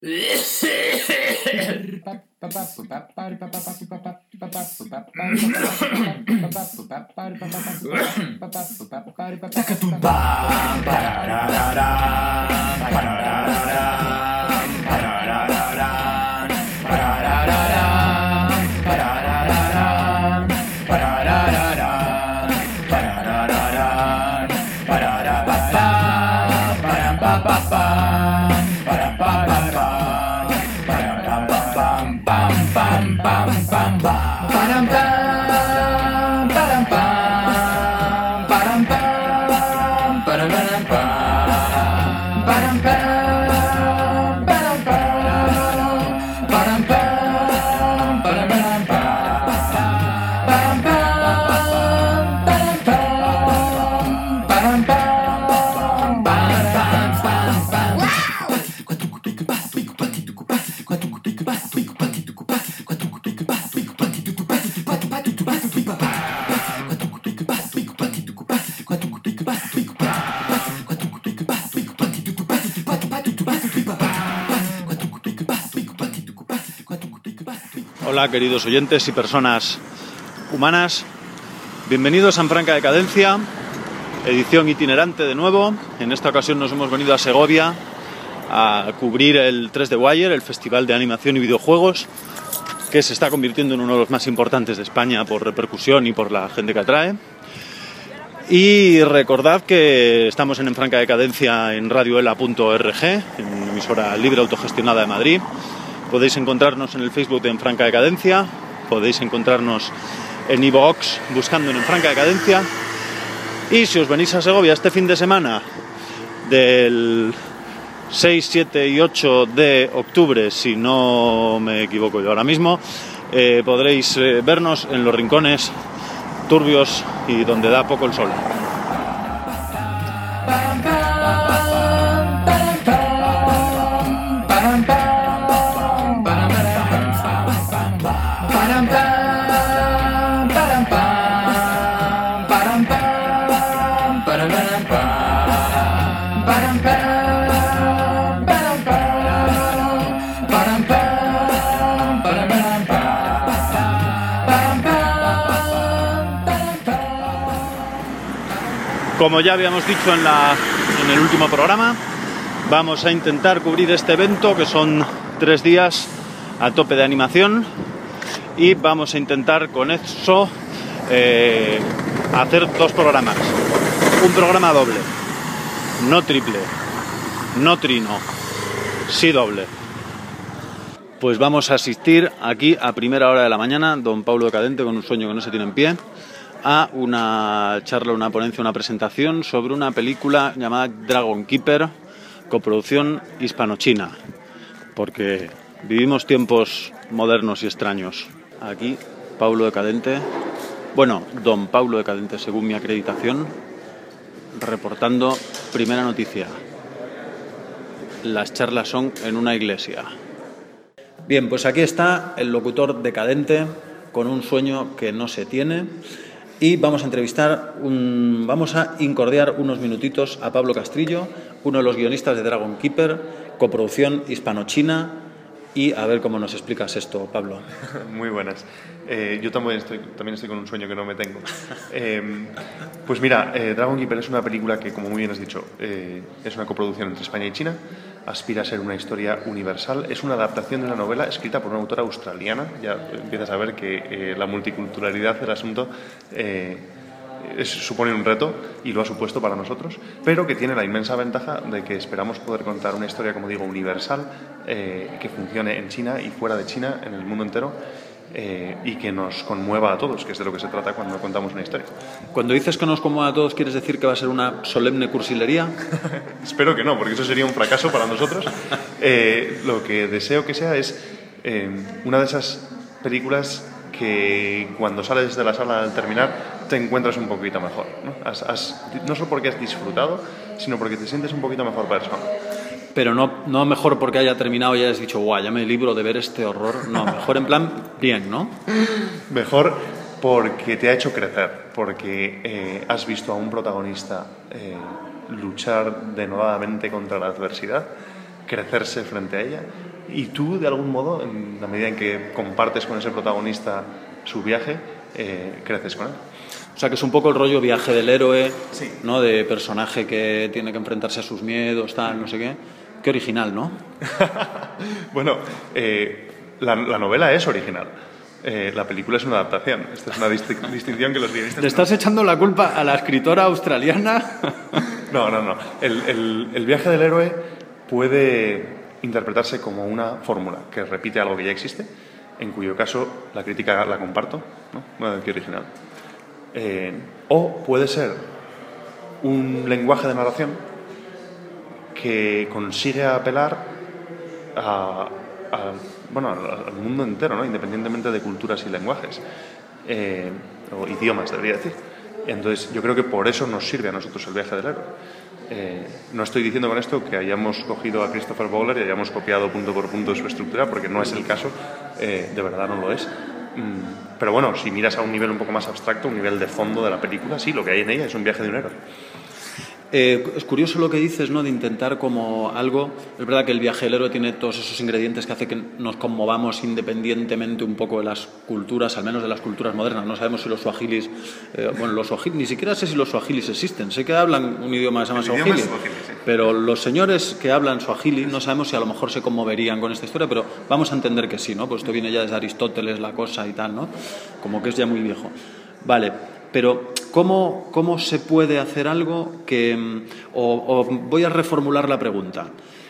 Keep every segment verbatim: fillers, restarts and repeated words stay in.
Hola, queridos oyentes y personas humanas, bienvenidos a En Franca Decadencia, edición itinerante de nuevo. En esta ocasión nos hemos venido a Segovia a cubrir el tres D Wire, el Festival de Animación y Videojuegos, que se está convirtiendo en uno de los más importantes de España por repercusión y por la gente que atrae. Y recordad que estamos en En Franca Decadencia en radioela punto org, en emisora libre autogestionada de Madrid. Podéis encontrarnos en el Facebook de En Franca Decadencia, podéis encontrarnos en iVoox buscando en En Franca Decadencia. Y si os venís a Segovia este fin de semana del seis, siete y ocho de octubre, si no me equivoco yo ahora mismo, eh, podréis eh, vernos en los rincones turbios y donde da poco el sol. Como ya habíamos dicho en, la, en el último programa, vamos a intentar cubrir este evento, que son tres días a tope de animación, y vamos a intentar con eso eh, hacer dos programas. Un programa doble, no triple, no trino, sí doble. Pues vamos a asistir aquí a primera hora de la mañana, don Paulo Decadente con un sueño que no se tiene en pie, a una charla, una ponencia, una presentación sobre una película llamada Dragon Keeper, coproducción hispano-china, porque vivimos tiempos modernos y extraños. Aquí, Paulo Decadente, bueno, don Paulo Decadente, según mi acreditación, reportando primera noticia. Las charlas son en una iglesia. Bien, pues aquí está el locutor decadente con un sueño que no se tiene. Y vamos a entrevistar, un, vamos a incordiar unos minutitos a Pablo Castrillo, uno de los guionistas de Dragon Keeper, coproducción hispano-china, y a ver cómo nos explicas esto, Pablo. Muy buenas. Eh, yo también estoy, también estoy con un sueño que no me tengo. Eh, pues mira, eh, Dragon Keeper es una película que, como muy bien has dicho, eh, es una coproducción entre España y China. Aspira a ser una historia universal. Es una adaptación de una novela escrita por una autora australiana. Ya empiezas a ver que eh, la multiculturalidad del asunto eh, es, supone un reto, y lo ha supuesto para nosotros, pero que tiene la inmensa ventaja de que esperamos poder contar una historia, como digo, universal, eh, que funcione en China y fuera de China, en el mundo entero, eh, y que nos conmueva a todos, que es de lo que se trata cuando contamos una historia. Cuando dices que nos conmueva a todos, ¿quieres decir que va a ser una solemne cursilería? Espero que no, porque eso sería un fracaso para nosotros. Eh, lo que deseo que sea es eh, una de esas películas que cuando sales de la sala al terminar te encuentras un poquito mejor, ¿no? Has, has, no solo porque has disfrutado, sino porque te sientes un poquito mejor persona. Pero no, no mejor porque haya terminado y hayas dicho, guau, ya me libro de ver este horror. No, mejor en plan, bien, ¿no? Mejor porque te ha hecho crecer, porque eh, has visto a un protagonista eh, luchar denodadamente contra la adversidad, crecerse frente a ella, y tú, de algún modo, en la medida en que compartes con ese protagonista su viaje, eh, creces con él. O sea, que es un poco el rollo viaje del héroe, Sí. ¿no? De personaje que tiene que enfrentarse a sus miedos, tal, no sé qué. Qué original, ¿no? Bueno, eh, la, la novela es original. Eh, la película es una adaptación. Esta es una disti- distinción que los guionistas... ¿Le estás echando la culpa a la escritora australiana? No, no, no. El, el, el viaje del héroe puede interpretarse como una fórmula que repite algo que ya existe, en cuyo caso la crítica la comparto, ¿no? Bueno, qué original. Eh, o puede ser un lenguaje de narración que consigue apelar a, a, bueno, al, al mundo entero, ¿no? Independientemente de culturas y lenguajes, eh, o idiomas, debería decir. Entonces, yo creo que por eso nos sirve a nosotros el viaje del héroe. Eh, no estoy diciendo con esto que hayamos cogido a Christopher Bowler y hayamos copiado punto por punto su estructura, porque no es el caso, eh, de verdad no lo es. Mm, pero bueno, si miras a un nivel un poco más abstracto, un nivel de fondo de la película, sí, lo que hay en ella es un viaje de un héroe. Eh, es curioso lo que dices, ¿no? De intentar como algo... Es verdad que el viaje del héroe tiene todos esos ingredientes que hace que nos conmovamos independientemente un poco de las culturas, al menos de las culturas modernas. No sabemos si los suajilis... Eh, bueno, los suajilis... Ni siquiera sé si los suajilis existen. Sé que hablan un idioma que se llama suajili, sí. pero los señores que hablan suajili no sabemos si a lo mejor se conmoverían con esta historia, pero vamos a entender que sí, ¿no? Pues esto viene ya desde Aristóteles, la cosa y tal, ¿no? Como que es ya muy viejo. Vale, pero ¿cómo, cómo se puede hacer algo que... O, o voy a reformular la pregunta.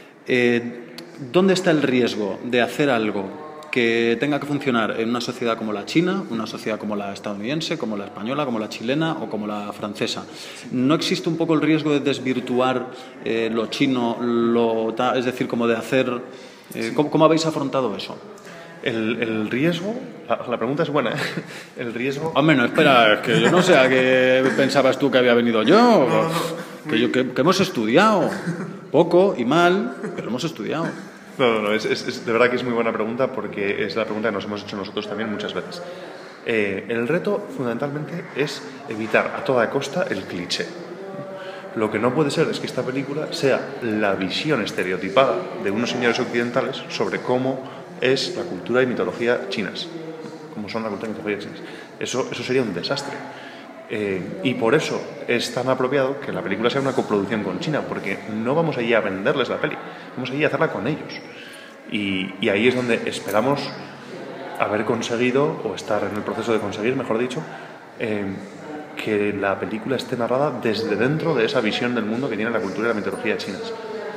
Eh, ¿Dónde está el riesgo de hacer algo que tenga que funcionar en una sociedad como la china, una sociedad como la estadounidense, como la española, como la chilena o como la francesa? ¿No existe un poco el riesgo de desvirtuar eh, lo chino, lo ta, es decir, como de hacer... Eh, ¿cómo, ¿Cómo habéis afrontado eso? El, el riesgo, la, la pregunta es buena, ¿eh? El riesgo... Hombre, no, espera, es que yo no sé a qué pensabas tú que había venido yo. No, no, no. Que, yo que, que hemos estudiado. Poco y mal, pero hemos estudiado. No, no, no, es, es, es de verdad que es muy buena pregunta porque es la pregunta que nos hemos hecho nosotros también muchas veces. Eh, el reto, fundamentalmente, es evitar a toda costa el cliché. Lo que no puede ser es que esta película sea la visión estereotipada de unos señores occidentales sobre cómo es la cultura y mitología chinas, cómo son la cultura y mitología chinas. Eso, eso sería un desastre. Eh, y por eso es tan apropiado que la película sea una coproducción con China, porque no vamos allí a venderles la peli, vamos allí a hacerla con ellos. Y, y ahí es donde esperamos haber conseguido, o estar en el proceso de conseguir, mejor dicho, eh, que la película esté narrada desde dentro de esa visión del mundo que tiene la cultura y la mitología chinas.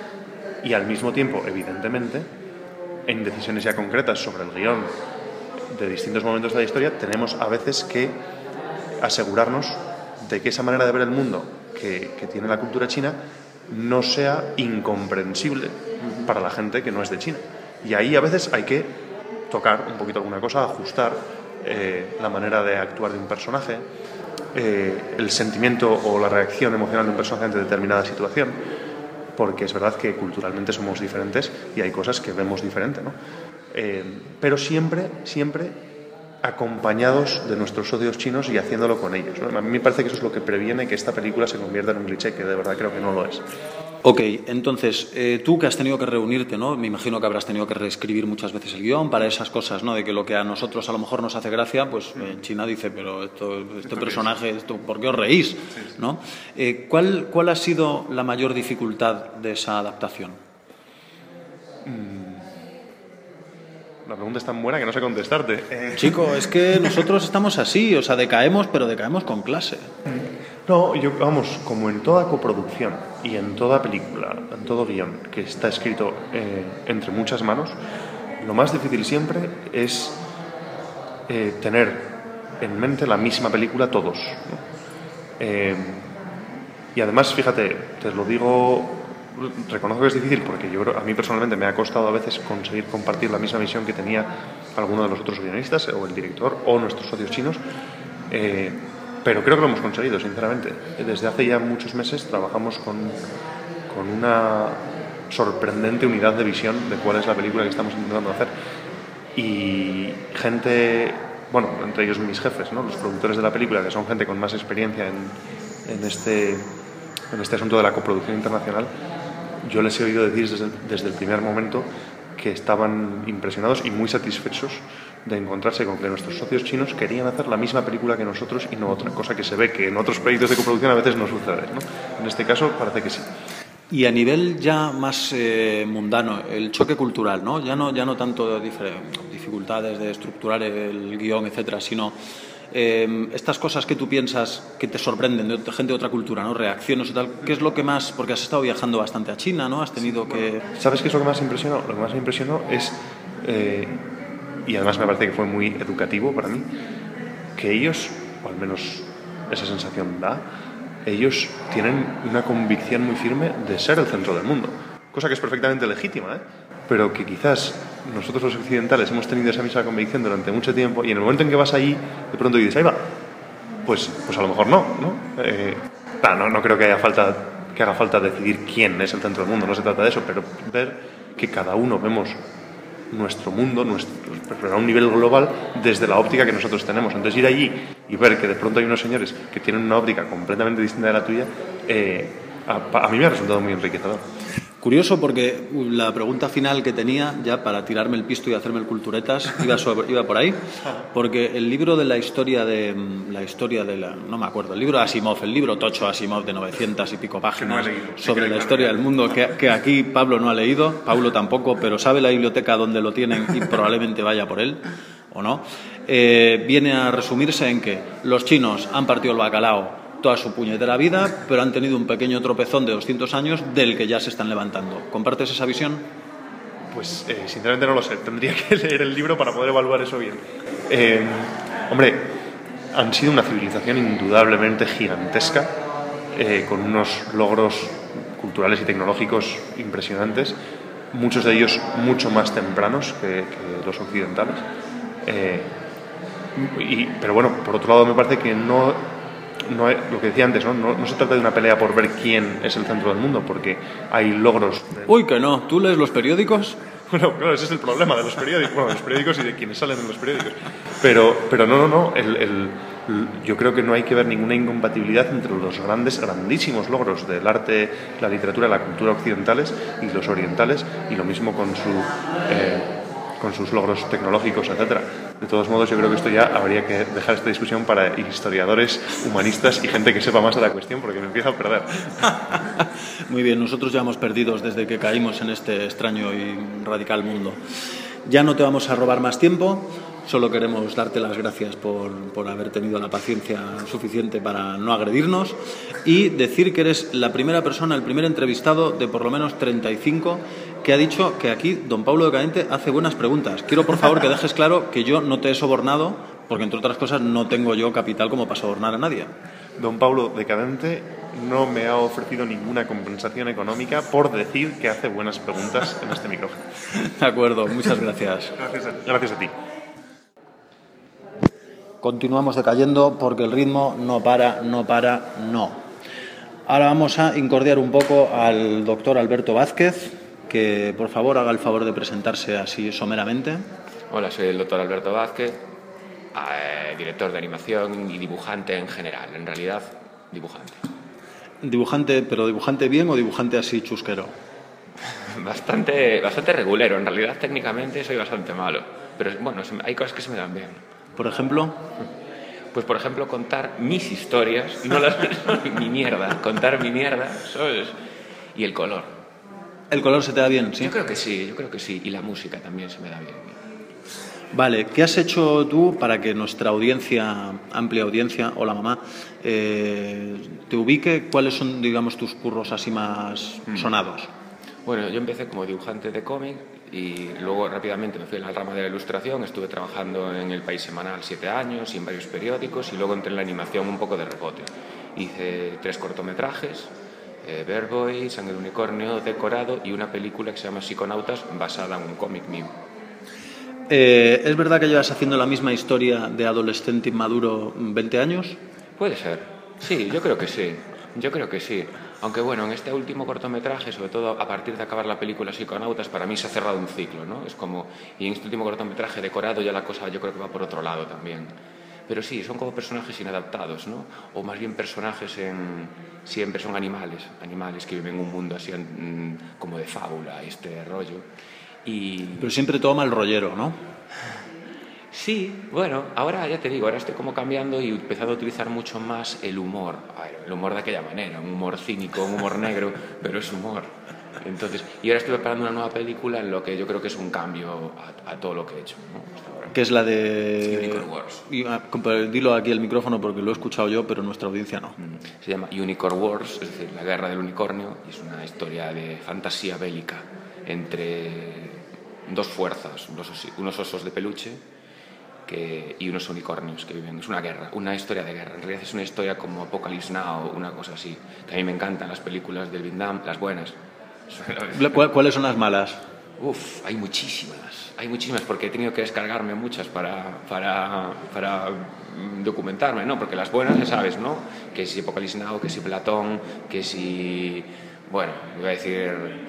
Y al mismo tiempo, evidentemente, en decisiones ya concretas sobre el guión de distintos momentos de la historia, tenemos a veces que asegurarnos de que esa manera de ver el mundo que, que tiene la cultura china no sea incomprensible para la gente que no es de China. Y ahí a veces hay que tocar un poquito alguna cosa, ajustar eh, la manera de actuar de un personaje, eh, el sentimiento o la reacción emocional de un personaje ante determinada situación, porque es verdad que culturalmente somos diferentes y hay cosas que vemos diferente, ¿no? Eh, pero siempre, siempre acompañados de nuestros socios chinos y haciéndolo con ellos, ¿no? A mí me parece que eso es lo que previene que esta película se convierta en un cliché, que de verdad creo que no lo es. Ok, entonces, eh, tú que has tenido que reunirte, ¿no? Me imagino que habrás tenido que reescribir muchas veces el guión para esas cosas, ¿no? De que lo que a nosotros a lo mejor nos hace gracia, pues en China dice, pero esto, este personaje, esto, ¿por qué os reís? ¿No? Eh, ¿cuál, ¿Cuál ha sido la mayor dificultad de esa adaptación? La pregunta es tan buena que no sé contestarte. Eh... Chico, es que nosotros estamos así, o sea, decaemos, pero decaemos con clase. No, yo, vamos, como en toda coproducción y en toda película, en todo guión que está escrito eh, entre muchas manos, lo más difícil siempre es eh, tener en mente la misma película todos, ¿no? Eh, y además, fíjate, te lo digo, reconozco que es difícil porque yo a mí personalmente me ha costado a veces conseguir compartir la misma visión que tenía alguno de los otros guionistas o el director o nuestros socios chinos. Eh, Pero creo que lo hemos conseguido, sinceramente. Desde hace ya muchos meses trabajamos con, con una sorprendente unidad de visión de cuál es la película que estamos intentando hacer. Y gente, bueno, entre ellos mis jefes, ¿no? Los productores de la película, que son gente con más experiencia en, en, este, en este asunto de la coproducción internacional, yo les he oído decir desde, desde el primer momento que estaban impresionados y muy satisfechos de encontrarse con que nuestros socios chinos querían hacer la misma película que nosotros y no otra, cosa que se ve que en otros proyectos de coproducción a veces no sucede, ¿no? En este caso parece que sí. Y a nivel ya más eh, mundano, el choque cultural, ¿no? Ya no, ya no tanto de dificultades de estructurar el guión, etcétera, sino eh, estas cosas que tú piensas que te sorprenden de gente de otra cultura, ¿no? Reacciones y tal. ¿Qué es lo que más...? Porque has estado viajando bastante a China, ¿no? Has tenido que... ¿Sabes qué es lo que más impresionó? Lo que más me impresionó es... Eh, y además me parece que fue muy educativo para mí, que ellos, o al menos esa sensación da, ellos tienen una convicción muy firme de ser el centro del mundo, cosa que es perfectamente legítima, ¿eh? Pero que quizás nosotros los occidentales hemos tenido esa misma convicción durante mucho tiempo y en el momento en que vas allí, de pronto dices, ahí va, pues, pues a lo mejor no, ¿no? Eh, no, no creo que haya falta, que haga falta decidir quién es el centro del mundo, no se trata de eso, pero ver que cada uno vemos nuestro mundo, nuestro, pero a un nivel global, desde la óptica que nosotros tenemos. Entonces ir allí y ver que de pronto hay unos señores que tienen una óptica completamente distinta de la tuya, eh, a, a mí me ha resultado muy enriquecedor. Curioso, porque la pregunta final que tenía, ya para tirarme el pisto y hacerme el culturetas, iba, sobre, iba por ahí, porque el libro de la historia de la historia de la, no me acuerdo, el libro de Asimov, el libro tocho Asimov de novecientas y pico páginas, no sobre la historia del mundo, que, que aquí Pablo no ha leído, Pablo tampoco, pero sabe la biblioteca donde lo tienen y probablemente vaya por él, o no, eh, viene a resumirse en que los chinos han partido el bacalao toda su puñetera vida, pero han tenido un pequeño tropezón de doscientos años del que ya se están levantando. ¿Compartes esa visión? Pues eh, sinceramente no lo sé. Tendría que leer el libro para poder evaluar eso bien. Eh, hombre, han sido una civilización indudablemente gigantesca, eh, con unos logros culturales y tecnológicos impresionantes, muchos de ellos mucho más tempranos que, que los occidentales. Eh, y, pero bueno, por otro lado me parece que no... No hay, lo que decía antes, ¿no? No, no se trata de una pelea por ver quién es el centro del mundo, porque hay logros... De... Uy, que no. ¿Tú lees los periódicos? Bueno, claro, ese es el problema de los periódicos, bueno, de los periódicos y de quienes salen en los periódicos. Pero, pero no, no, no. El, el, yo creo que no hay que ver ninguna incompatibilidad entre los grandes, grandísimos logros del arte, la literatura, la cultura occidentales y los orientales, y lo mismo con su... Eh, con sus logros tecnológicos, etcétera. De todos modos, yo creo que esto ya habría que dejar esta discusión para historiadores, humanistas y gente que sepa más de la cuestión, porque me empiezo a perder. Muy bien, nosotros ya hemos perdido desde que caímos en este extraño y radical mundo. Ya no te vamos a robar más tiempo, solo queremos darte las gracias por, por haber tenido la paciencia suficiente para no agredirnos y decir que eres la primera persona, el primer entrevistado de por lo menos treinta y cinco que ha dicho que aquí don Pablo Decadente hace buenas preguntas. Quiero, por favor, que dejes claro que yo no te he sobornado, porque, entre otras cosas, no tengo yo capital como para sobornar a nadie. Don Pablo Decadente no me ha ofrecido ninguna compensación económica por decir que hace buenas preguntas en este micrófono. De acuerdo, muchas gracias. Gracias a, gracias a ti. Continuamos decayendo porque el ritmo no para, no para, no. Ahora vamos a incordiar un poco al doctor Alberto Vázquez, que por favor haga el favor de presentarse así someramente. Hola, soy el doctor Alberto Vázquez, eh, director de animación y dibujante en general, en realidad dibujante. ¿Dibujante, pero dibujante bien o dibujante así chusquero? Bastante, bastante regulero, en realidad técnicamente soy bastante malo, pero bueno, hay cosas que se me dan bien. ¿Por ejemplo? Pues por ejemplo contar mis historias, no las mi mierda, contar mi mierda, ¿sabes? Y el color. ¿El color se te da bien? ¿Sí? Yo creo que sí, yo creo que sí. Y la música también se me da bien. Vale, ¿qué has hecho tú para que nuestra audiencia, amplia audiencia, hola mamá, eh, te ubique? ¿Cuáles son, digamos, tus curros así más mm. sonados? Bueno, yo empecé como dibujante de cómic y luego rápidamente me fui en la rama de la ilustración. Estuve trabajando en El País Semanal siete años y en varios periódicos y luego entré en la animación un poco de rebote. Hice tres cortometrajes. Eh, Verboy, Sangre de Unicornio, Decorado y una película que se llama Psiconautas basada en un cómic mío. Eh, ¿Es verdad que llevas haciendo la misma historia de adolescente inmaduro veinte años? Puede ser, sí, yo creo que sí, yo creo que sí. Aunque bueno, en este último cortometraje, sobre todo a partir de acabar la película Psiconautas, para mí se ha cerrado un ciclo, ¿no? Es como, y en este último cortometraje Decorado ya la cosa yo creo que va por otro lado también. Pero sí, son como personajes inadaptados, ¿no? O más bien personajes en... siempre son animales, animales que viven en un mundo así como de fábula, este rollo. Y... Pero siempre todo mal rollero, ¿no? Sí, bueno, ahora ya te digo, ahora estoy como cambiando y empezando a utilizar mucho más el humor. A ver, el humor de aquella manera, un humor cínico, un humor negro, pero es humor. Entonces, y ahora estoy preparando una nueva película en lo que yo creo que es un cambio a, a todo lo que he hecho, ¿no? Hasta ahora. Que es la de... Unicorn Wars. Y, ah, dilo aquí el micrófono porque lo he escuchado yo, pero nuestra audiencia no. Se llama Unicorn Wars, es decir, la guerra del unicornio, y es una historia de fantasía bélica entre dos fuerzas, unos, unos osos de peluche que, y unos unicornios que viven. Es una guerra, una historia de guerra. En realidad es una historia como Apocalypse Now, una cosa así. Que a mí me encantan las películas del Van Damme, las buenas. ¿Cuáles son las malas? Uf, hay muchísimas, hay muchísimas, porque he tenido que descargarme muchas para, para, para documentarme, ¿no? Porque las buenas ya sabes, ¿no? Que si Apocalypse Now, que si Platón, que si... Bueno, voy a decir...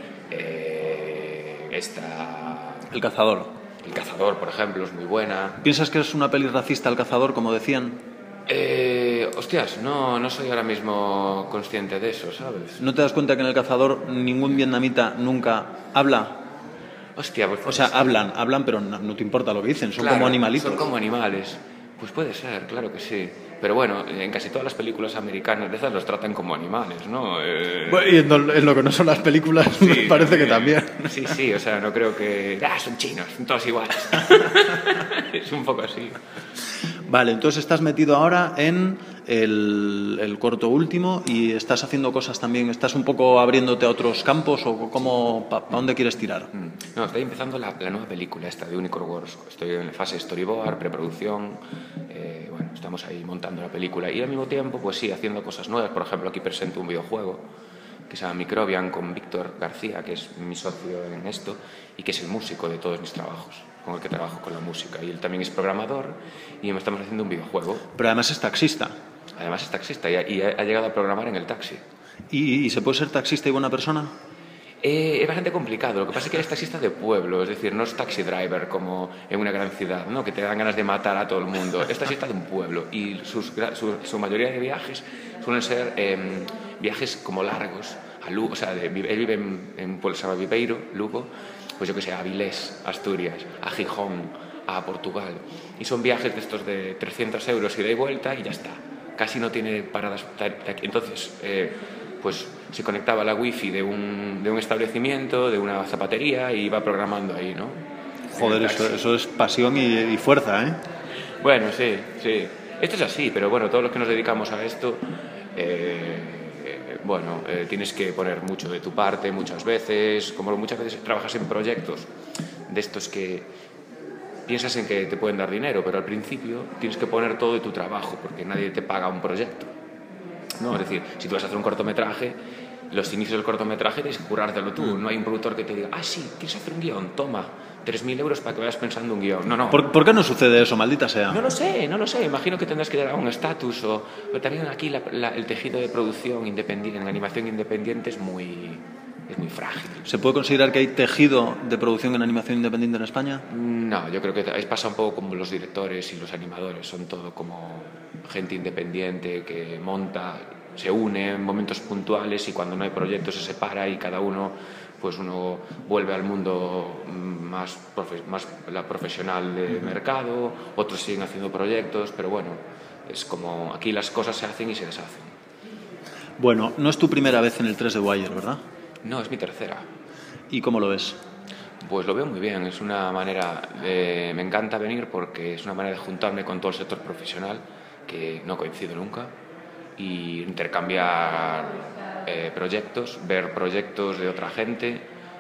Eh, esta... El cazador. El cazador, por ejemplo, es muy buena. ¿Piensas que es una peli racista El cazador, como decían? Eh, hostias, no, no soy ahora mismo consciente de eso, ¿sabes? ¿No te das cuenta que en El cazador ningún vietnamita nunca habla? Hostia, pues... O sea, hablan, hablan, pero no, no te importa lo que dicen, son claro, como animalitos. Son como animales. Pues puede ser, claro que sí. Pero bueno, en casi todas las películas americanas de esas los tratan como animales, ¿no? Eh... Bueno, y en lo, en lo que no son las películas, sí, me parece que también. Sí, sí, o sea, no creo que... Ah, son chinos, son todos iguales. Es un poco así. Vale, entonces estás metido ahora en el, el corto último y estás haciendo cosas también, ¿estás un poco abriéndote a otros campos o cómo, para pa dónde quieres tirar? No, estoy empezando la, la nueva película esta de Unicorn Wars. Estoy en la fase storyboard, preproducción, eh, bueno, estamos ahí montando la película y al mismo tiempo, pues sí, haciendo cosas nuevas. Por ejemplo, aquí presento un videojuego que se llama Microbian con Víctor García, que es mi socio en esto y que es el músico de todos mis trabajos, con el que trabajo con la música. Y él también es programador y estamos haciendo un videojuego. Pero además es taxista. Además es taxista y ha, y ha llegado a programar en el taxi. ¿Y, y se puede ser taxista y buena persona? Eh, es bastante complicado. Lo que pasa es que eres taxista de pueblo, es decir, no es taxi driver como en una gran ciudad, ¿no? Que te dan ganas de matar a todo el mundo. Es taxista de un pueblo y sus, su, su mayoría de viajes suelen ser eh, viajes como largos. A Lugo, o sea, de, él vive en, en un pueblo que se llama Viveiro, Lugo, pues yo que sé, a Avilés, Asturias, a Gijón, a Portugal. Y son viajes de estos de trescientos euros ida y vuelta y ya está. Casi no tiene paradas. Entonces, eh, pues se conectaba a la wifi de un, de un establecimiento, de una zapatería y iba programando ahí, ¿no? Joder, eso, eso es pasión y, y fuerza, ¿eh? Bueno, sí, sí. Esto es así, pero bueno, todos los que nos dedicamos a esto... Eh, bueno, eh, tienes que poner mucho de tu parte muchas veces, como muchas veces trabajas en proyectos de estos que piensas en que te pueden dar dinero, pero al principio tienes que poner todo de tu trabajo, porque nadie te paga un proyecto, ¿no? Es decir, si tú vas a hacer un cortometraje, los inicios del cortometraje tienes que currártelo tú, no hay un productor que te diga, ah, sí, ¿quieres hacer un guión? Toma, tres mil euros para que vayas pensando un guión. No, no. ¿Por, ¿Por qué no sucede eso, maldita sea? No lo sé, no lo sé. Imagino que tendrás que dar un estatus o... Pero también aquí la, la, el tejido de producción independiente, en la animación independiente es muy, es muy frágil. ¿Se puede considerar que hay tejido de producción en animación independiente en España? No, yo creo que pasa un poco como los directores y los animadores. Son todo como gente independiente que monta, se une en momentos puntuales y cuando no hay proyectos se separa y cada uno... pues uno vuelve al mundo más, profe más la profesional de mercado, otros siguen haciendo proyectos, pero bueno, es como aquí las cosas se hacen y se deshacen. Bueno, no es tu primera vez en el tres de Wire, ¿verdad? No, es mi tercera. ¿Y cómo lo ves? Pues lo veo muy bien, es una manera, de, me encanta venir porque es una manera de juntarme con todo el sector profesional, que no coincido nunca, y intercambiar eh, proyectos, ver proyectos de otra gente,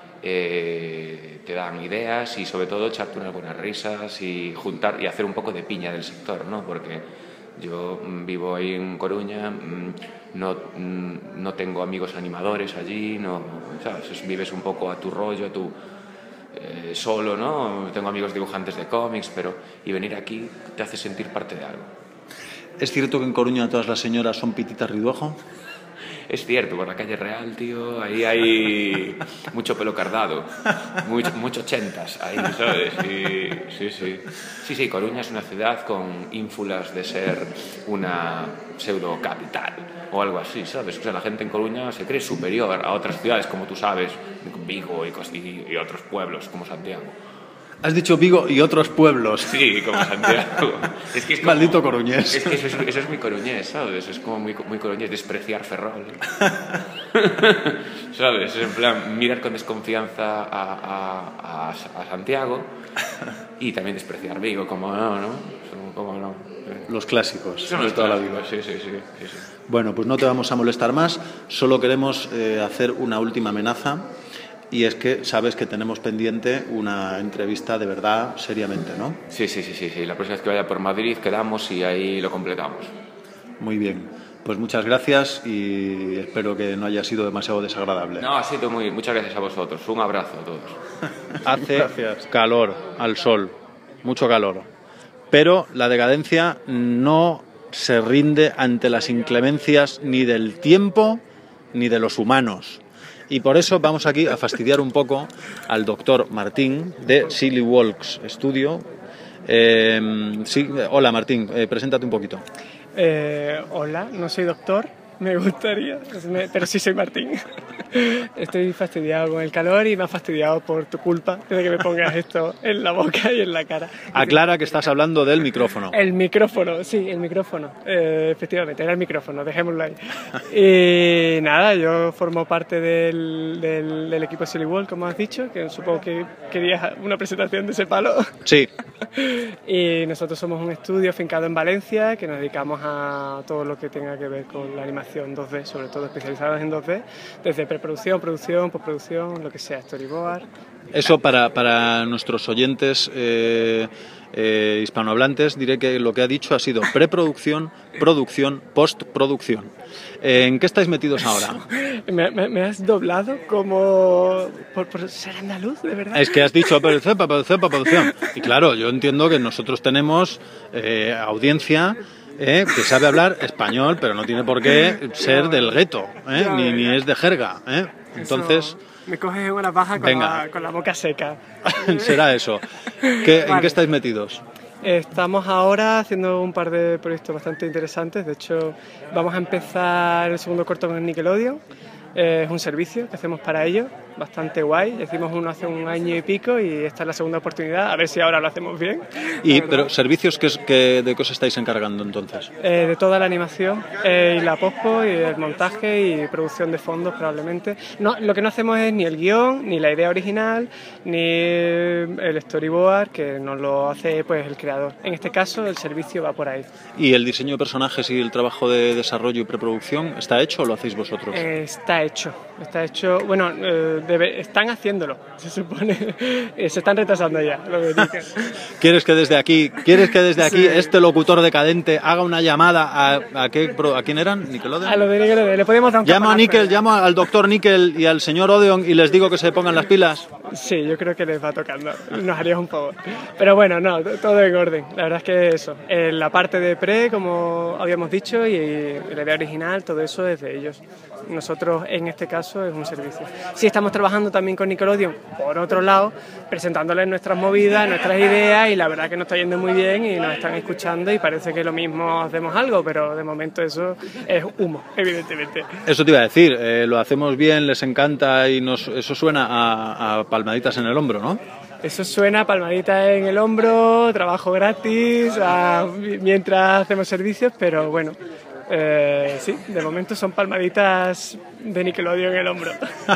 eh, te dan ideas y sobre todo echarte unas buenas risas y juntar y hacer un poco de piña del sector, ¿no? Porque yo vivo ahí en Coruña, no, no tengo amigos animadores allí, no, ¿sabes? Vives un poco a tu rollo, a tu, eh, solo, ¿no? Tengo amigos dibujantes de cómics, pero y venir aquí te hace sentir parte de algo. ¿Es cierto que en Coruña todas las señoras son pititas riduejo? Es cierto, por la calle Real, tío, ahí hay mucho pelo cardado, mucho, mucho ochentas ahí, ¿sabes? Y, sí, sí. Sí, sí, Coruña es una ciudad con ínfulas de ser una pseudo capital o algo así, ¿sabes? O sea, la gente en Coruña se cree superior a otras ciudades, como tú sabes, Vigo y, y otros pueblos como Santiago. Has dicho Vigo y otros pueblos. Sí, como Santiago. Es que es como, maldito coruñés. Es que eso es, eso es muy coruñés, ¿sabes? Es como muy, muy coruñés, despreciar Ferrol. ¿Sabes? Es en plan mirar con desconfianza a, a, a, a Santiago y también despreciar Vigo, como no, ¿no? Como no. Los clásicos Son de los toda clásicos, la vida. Sí, sí, sí, sí, sí. Bueno, pues no te vamos a molestar más, solo queremos eh, hacer una última amenaza. Y es que sabes que tenemos pendiente una entrevista de verdad, seriamente, ¿no? Sí, sí, sí, sí, sí. La próxima vez que vaya por Madrid quedamos y ahí lo completamos. Muy bien. Pues muchas gracias y espero que no haya sido demasiado desagradable. No, ha sido muy... Muchas gracias a vosotros. Un abrazo a todos. Hace calor al sol, mucho calor. Pero la decadencia no se rinde ante las inclemencias ni del tiempo ni de los humanos. Y por eso vamos aquí a fastidiar un poco al doctor Martín de Silly Walks Studio. Eh, sí, hola Martín, eh, preséntate un poquito. Eh, hola, no soy doctor, me gustaría, pero sí soy Martín. Estoy fastidiado con el calor y me ha fastidiado por tu culpa de que me pongas esto en la boca y en la cara. Aclara que estás hablando del micrófono. El micrófono, sí, el micrófono. Eh, efectivamente, era el micrófono, dejémoslo ahí. Y nada, yo formo parte del, del, del equipo Silly Walk, como has dicho, que supongo que querías una presentación de ese palo. Sí. Y nosotros somos un estudio afincado en Valencia que nos dedicamos a todo lo que tenga que ver con la animación dos D, sobre todo especializados en dos D, desde preproducción, producción, postproducción, lo que sea, storyboard. Eso para, para nuestros oyentes eh, eh, hispanohablantes diré que lo que ha dicho ha sido preproducción, producción, postproducción. Eh, ¿En qué estáis metidos ahora? ¿Me, me, me has doblado como por, por ser andaluz, de verdad? Es que has dicho producción, producción, producción. Y claro, yo entiendo que nosotros tenemos eh, audiencia eh, que sabe hablar español, pero no tiene por qué ser del gueto, eh, ni, ni es de jerga. Eh. Entonces... Eso, me coges en una baja con la, con la boca seca. Será eso. ¿Qué, vale. ¿En qué estáis metidos? Estamos ahora haciendo un par de proyectos bastante interesantes. De hecho, vamos a empezar el segundo corto con Nickelodeon. Eh, es un servicio que hacemos para ellos, bastante guay. Hicimos uno hace un año y pico y esta es la segunda oportunidad. A ver si ahora lo hacemos bien. Y, pero, ¿servicios que, que, de qué os estáis encargando entonces? Eh, de toda la animación eh, y la pospo y el montaje y producción de fondos probablemente. No, lo que no hacemos es ni el guión, ni la idea original, ni el storyboard, que nos lo hace pues el creador. En este caso el servicio va por ahí. ¿Y el diseño de personajes y el trabajo de desarrollo y preproducción está hecho o lo hacéis vosotros? Eh, está hecho, está hecho. Bueno, eh, debe, están haciéndole, se supone. Eh, se están retrasando ya, lo que dicen. ¿Quieres que desde aquí, ¿quieres que desde aquí sí. este locutor decadente haga una llamada a, a, qué, a quién eran? ¿Nickelodeon? A lo de Nickelodeon, le podemos dar un Llamo a Nickel, llamo al doctor Nickel y al señor Odeon y les digo que se pongan las pilas. Sí, yo creo que les va tocando, nos harías un favor. Pero bueno, no, todo en orden. La verdad es que eso, en la parte de pre, como habíamos dicho, y la idea original, todo eso es de ellos. Nosotros, en este caso, es un servicio. Sí, estamos trabajando también con Nickelodeon, por otro lado, presentándoles nuestras movidas, nuestras ideas, y la verdad que nos está yendo muy bien y nos están escuchando y parece que lo mismo hacemos algo, pero de momento eso es humo, evidentemente. Eso te iba a decir, eh, lo hacemos bien, les encanta y nos, eso suena a, a palmaditas en el hombro, ¿no? Eso suena a palmaditas en el hombro, trabajo gratis, a, mientras hacemos servicios, pero bueno... Eh, sí, de momento son palmaditas de Nickelodeon en el hombro.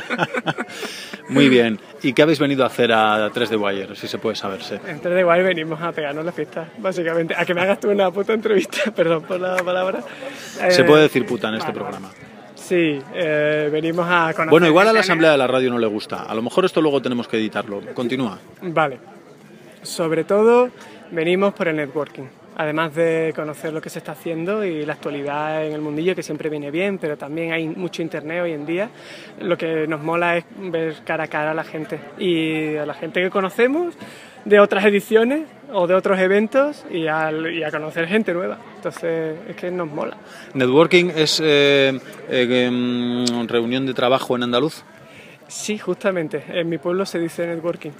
Muy bien. ¿Y qué habéis venido a hacer a tres D Wire, si se puede saberse? En tres D Wire venimos a pegarnos la fiesta, básicamente. A que me hagas tú una puta entrevista, perdón por la palabra. Se eh, puede decir puta en este vale, programa. Sí, eh, venimos a conocer... Bueno, igual a la asamblea de la radio no le gusta. A lo mejor esto luego tenemos que editarlo. Continúa. Vale. Sobre todo, venimos por el networking. Además de conocer lo que se está haciendo y la actualidad en el mundillo, que siempre viene bien, pero también hay mucho internet hoy en día, lo que nos mola es ver cara a cara a la gente. Y a la gente que conocemos de otras ediciones, o de otros eventos y a, y a conocer gente nueva. Entonces es que nos mola. ¿Networking es eh, eh, reunión de trabajo en andaluz? Sí, justamente. En mi pueblo se dice networking.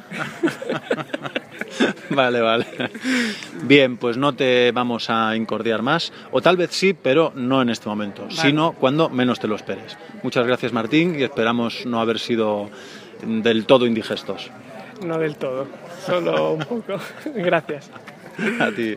Vale, vale. Bien, pues no te vamos a incordiar más, o tal vez sí, pero no en este momento, vale, sino cuando menos te lo esperes. Muchas gracias, Martín, y esperamos no haber sido del todo indigestos. No del todo, solo un poco. Gracias. A ti.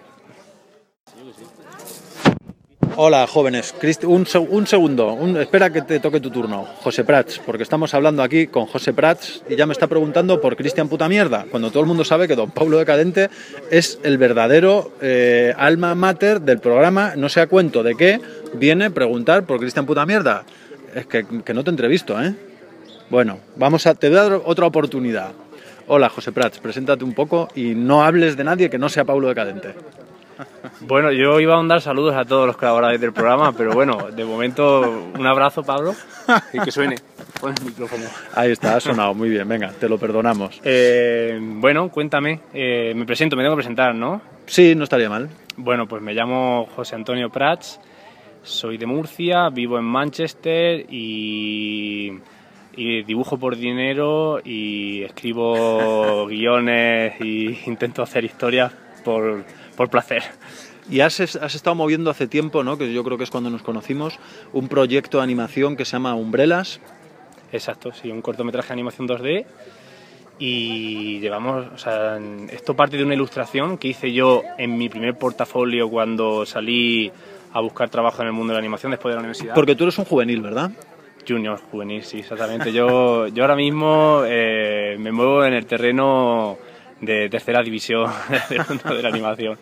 Hola, jóvenes. Cristi, un, un segundo, un, espera que te toque tu turno. José Prats, porque estamos hablando aquí con José Prats y ya me está preguntando por Cristian Puta Mierda, cuando todo el mundo sabe que Don Pablo Decadente es el verdadero eh, alma mater del programa. No sé a cuento de qué viene preguntar por Cristian Puta Mierda. Es que, que no te entrevisto, ¿eh? Bueno, vamos a, te voy a dar otra oportunidad. Hola, José Prats, preséntate un poco y no hables de nadie que no sea Pablo Decadente. Bueno, yo iba a mandar saludos a todos los colaboradores del programa, pero bueno, de momento un abrazo, Pablo, y que suene. Pon el micrófono. Ahí está, ha sonado muy bien, venga, te lo perdonamos. Eh, bueno, cuéntame, eh, me presento, me tengo que presentar, ¿no? Sí, no estaría mal. Bueno, pues me llamo José Antonio Prats, soy de Murcia, vivo en Manchester y, y dibujo por dinero y escribo guiones y intento hacer historias por... por placer. Y has, has estado moviendo hace tiempo, ¿no?, que yo creo que es cuando nos conocimos, un proyecto de animación que se llama Umbrellas. Exacto, sí, un cortometraje de animación dos D y llevamos, o sea, esto parte de una ilustración que hice yo en mi primer portafolio cuando salí a buscar trabajo en el mundo de la animación después de la universidad. Porque tú eres un juvenil, ¿verdad? Junior, juvenil, sí, exactamente. Yo, yo ahora mismo eh, me muevo en el terreno de tercera división del mundo de la animación.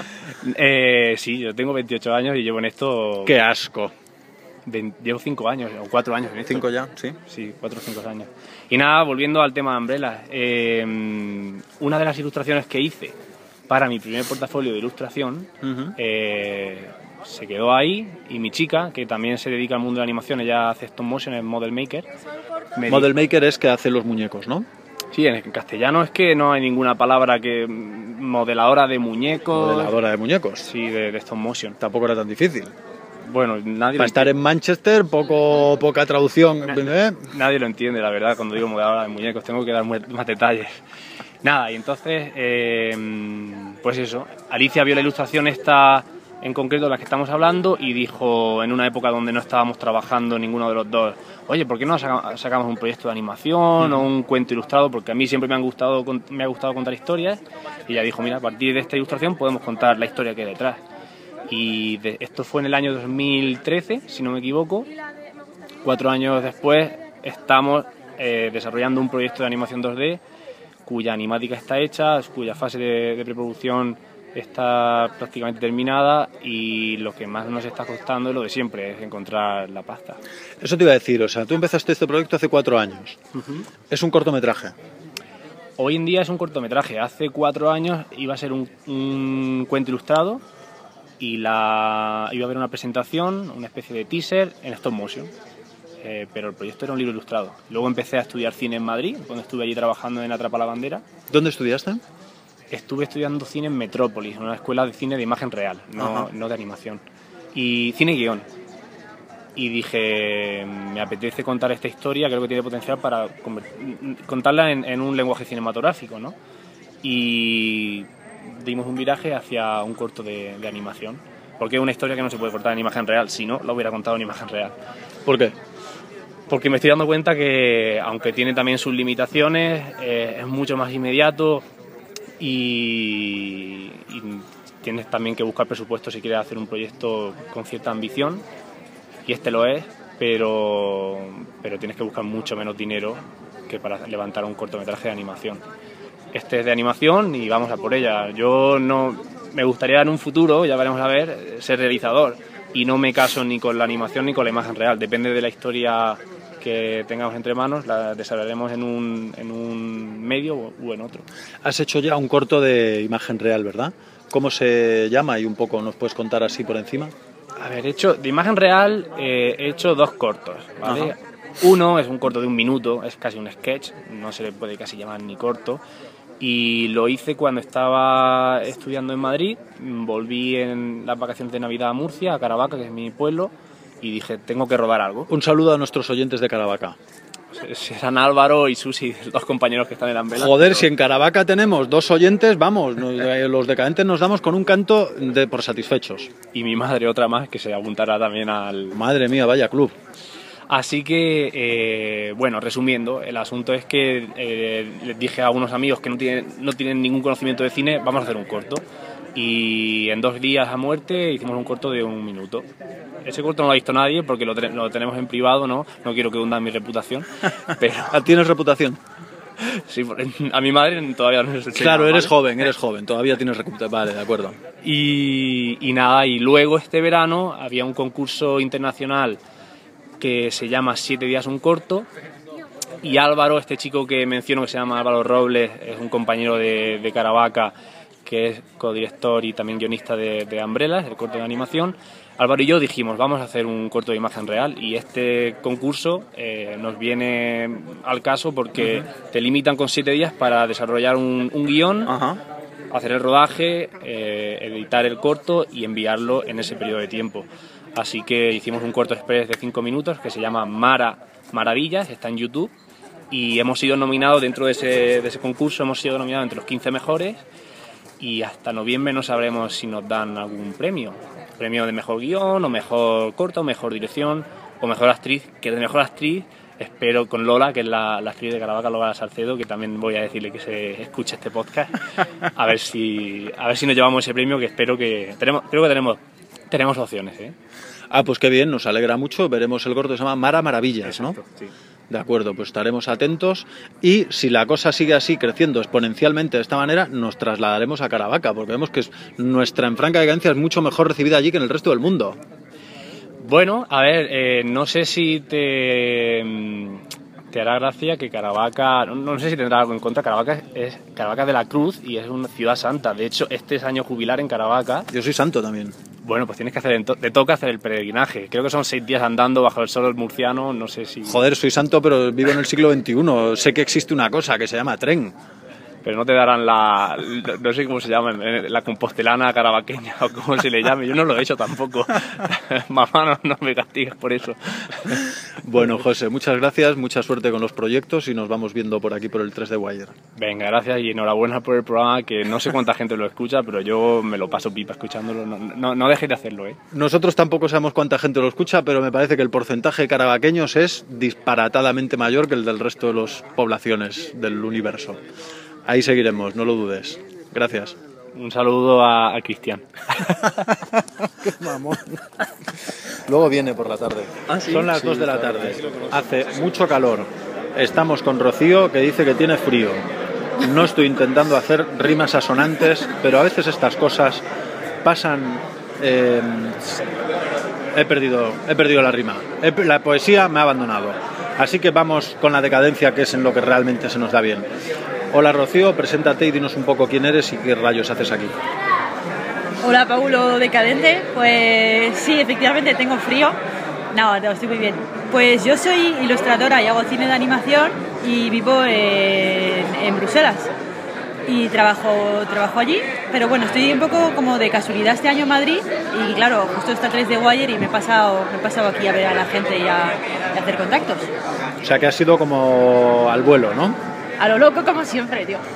Eh, sí, yo tengo veintiocho años y llevo en esto... ¡Qué asco! veinte, llevo cinco años, o cuatro años en esto. ¿Cinco ya? Sí. Sí, cuatro o cinco años. Y nada, volviendo al tema de Umbrellas, eh, una de las ilustraciones que hice para mi primer portafolio de ilustración uh-huh. eh, se quedó ahí y mi chica, que también se dedica al mundo de la animación, ella hace stop motion, es Model Maker. Model Maker es que hace los muñecos, ¿no? Sí, en castellano es que no hay ninguna palabra que... modeladora de muñecos... Modeladora de muñecos. Sí, de, de stop motion. Tampoco era tan difícil. Bueno, nadie... Para estar en Manchester, poco, poca traducción. Na, ¿eh? Nadie lo entiende, la verdad, cuando digo modeladora de muñecos. Tengo que dar más detalles. Nada, y entonces, eh, pues eso. Alicia vio la ilustración esta en concreto de la que estamos hablando y dijo, en una época donde no estábamos trabajando ninguno de los dos, oye, ¿por qué no sacamos un proyecto de animación o un cuento ilustrado? Porque a mí siempre me, han gustado, me ha gustado contar historias. Y ella dijo, mira, a partir de esta ilustración podemos contar la historia que hay detrás. Y de, esto fue en el año dos mil trece, si no me equivoco. Cuatro años después estamos eh, desarrollando un proyecto de animación dos D cuya animática está hecha, cuya fase de, de preproducción está prácticamente terminada y lo que más nos está costando es lo de siempre, es encontrar la pasta. Eso te iba a decir, o sea, tú empezaste este proyecto hace cuatro años. Uh-huh. ¿Es un cortometraje? Hoy en día es un cortometraje. Hace cuatro años iba a ser un, un cuento ilustrado y la, iba a haber una presentación, una especie de teaser en stop motion. Eh, pero el proyecto era un libro ilustrado. Luego empecé a estudiar cine en Madrid, donde estuve allí trabajando en Atrapa la Bandera. ¿Dónde estudiaste? Estuve estudiando cine en Metrópolis, en una escuela de cine de imagen real, no, no de animación. Y cine y guión. Y dije, me apetece contar esta historia, creo que tiene potencial para contarla en, en un lenguaje cinematográfico, ¿no? Y dimos un viraje hacia un corto de, de animación. Porque es una historia que no se puede contar en imagen real, si no, la hubiera contado en imagen real. ¿Por qué? Porque me estoy dando cuenta que, aunque tiene también sus limitaciones, eh, es mucho más inmediato y, y tienes también que buscar presupuesto si quieres hacer un proyecto con cierta ambición, y este lo es, pero, pero tienes que buscar mucho menos dinero que para levantar un cortometraje de animación. Este es de animación y vamos a por ella. Yo no me gustaría en un futuro, ya veremos a ver, ser realizador, y no me caso ni con la animación ni con la imagen real, depende de la historia que tengamos entre manos, la desarrollaremos en un, en un medio u en otro. Has hecho ya un corto de imagen real, ¿verdad? ¿Cómo se llama? Y un poco nos puedes contar así por encima. A ver, he hecho, de imagen real eh, he hecho dos cortos, ¿vale? Ajá. Uno es un corto de un minuto, es casi un sketch, no se le puede casi llamar ni corto, Y lo hice cuando estaba estudiando en Madrid, volví en las vacaciones de Navidad a Murcia, a Caravaca, que es mi pueblo, y dije, tengo que rodar algo. Un saludo a nuestros oyentes de Caravaca. Serán Álvaro y Susi, dos compañeros que están en Ambela. Joder, pero... si en Caravaca tenemos dos oyentes, vamos, nos, los decadentes nos damos con un canto de por satisfechos. Y mi madre, otra más, que se apuntará también al... Madre mía, vaya club. Así que, eh, bueno, resumiendo, el asunto es que eh, les dije a unos amigos que no tienen, no tienen ningún conocimiento de cine, vamos a hacer un corto. Y en dos días a muerte hicimos un corto de un minuto. Ese corto no lo ha visto nadie porque lo, lo tenemos en privado, ¿no? No quiero que hunda mi reputación, pero... ¿Tienes reputación? Sí, a mi madre todavía no es el Claro, eres ¿vale? joven, eres joven, todavía tienes reputación. Vale, de acuerdo. Y, y nada, y luego este verano había un concurso internacional que se llama Siete días un corto, y Álvaro, este chico que menciono que se llama Álvaro Robles, es un compañero de, de Caravaca, que es codirector y también guionista de, de Umbrella, el corto de animación. Álvaro y yo dijimos, vamos a hacer un corto de imagen real, y este concurso eh, nos viene al caso porque uh-huh. te limitan con siete días para desarrollar un, un guión, uh-huh. hacer el rodaje, eh, editar el corto y enviarlo en ese periodo de tiempo. Así que hicimos un corto express de cinco minutos que se llama Mara Maravillas, está en YouTube, y hemos sido nominados dentro de ese, de ese concurso, hemos sido nominados entre los quince mejores, y hasta noviembre no sabremos si nos dan algún premio. Premio de mejor guión, o mejor corto, o mejor dirección, o mejor actriz, que de mejor actriz espero con Lola, que es la, la actriz de Caravaca, Lola Salcedo, que también voy a decirle que se escuche este podcast, a ver si a ver si nos llevamos ese premio, que espero que tenemos, creo que tenemos tenemos opciones, ¿eh? Ah, pues qué bien, nos alegra mucho. Veremos el corto que se llama Mara Maravillas, ¿no? Exacto, sí. De acuerdo, pues estaremos atentos, y si la cosa sigue así, creciendo exponencialmente de esta manera, nos trasladaremos a Caravaca, porque vemos que es, nuestra En Franca Decadencia es mucho mejor recibida allí que en el resto del mundo. Bueno, a ver, eh, no sé si te, te hará gracia que Caravaca, no, no sé si tendrá algo en contra, Caravaca es Caravaca de la Cruz y es una ciudad santa. De hecho, este es año jubilar en Caravaca. Yo soy santo también. Bueno, pues tienes que hacer, te toca hacer el peregrinaje. Creo que son seis días andando bajo el sol murciano, no sé si... Joder, soy santo, pero vivo en el siglo veintiuno. Sé que existe una cosa que se llama tren. Pero no te darán la... no sé cómo se llama, la compostelana caravaqueña o cómo se le llame. Yo no lo he hecho tampoco. Mamá, no, no me castigues por eso. Bueno, José, muchas gracias, mucha suerte con los proyectos y nos vamos viendo por aquí por el tres de Wire. Venga, gracias y enhorabuena por el programa, que no sé cuánta gente lo escucha, pero yo me lo paso pipa escuchándolo. No, no, no dejes de hacerlo, ¿eh? Nosotros tampoco sabemos cuánta gente lo escucha, pero me parece que el porcentaje de caravaqueños es disparatadamente mayor que el del resto de las poblaciones del universo. Ahí seguiremos, no lo dudes. Gracias. Un saludo a, a Cristian. Qué mamón. Luego viene por la tarde. ¿Ah, sí? Son las sí, dos de la tarde. Hace mucho calor. Estamos con Rocío, que dice que tiene frío. No estoy intentando hacer rimas asonantes, pero a veces estas cosas pasan... Eh, he perdido, he perdido la rima. He, la poesía me ha abandonado. Así que vamos con la decadencia, que es en lo que realmente se nos da bien. Hola Rocío, preséntate y dinos un poco quién eres y qué rayos haces aquí. Hola Paulo Decadente, pues sí, efectivamente tengo frío. No, no, estoy muy bien. Pues yo soy ilustradora y hago cine de animación y vivo en, en Bruselas. Y trabajo, trabajo allí, pero bueno, estoy un poco como de casualidad este año en Madrid y claro, justo está tres de Wire y me he pasado, me he pasado aquí a ver a la gente y a, y a hacer contactos. O sea que has sido como al vuelo, ¿no? A lo loco como siempre, tío.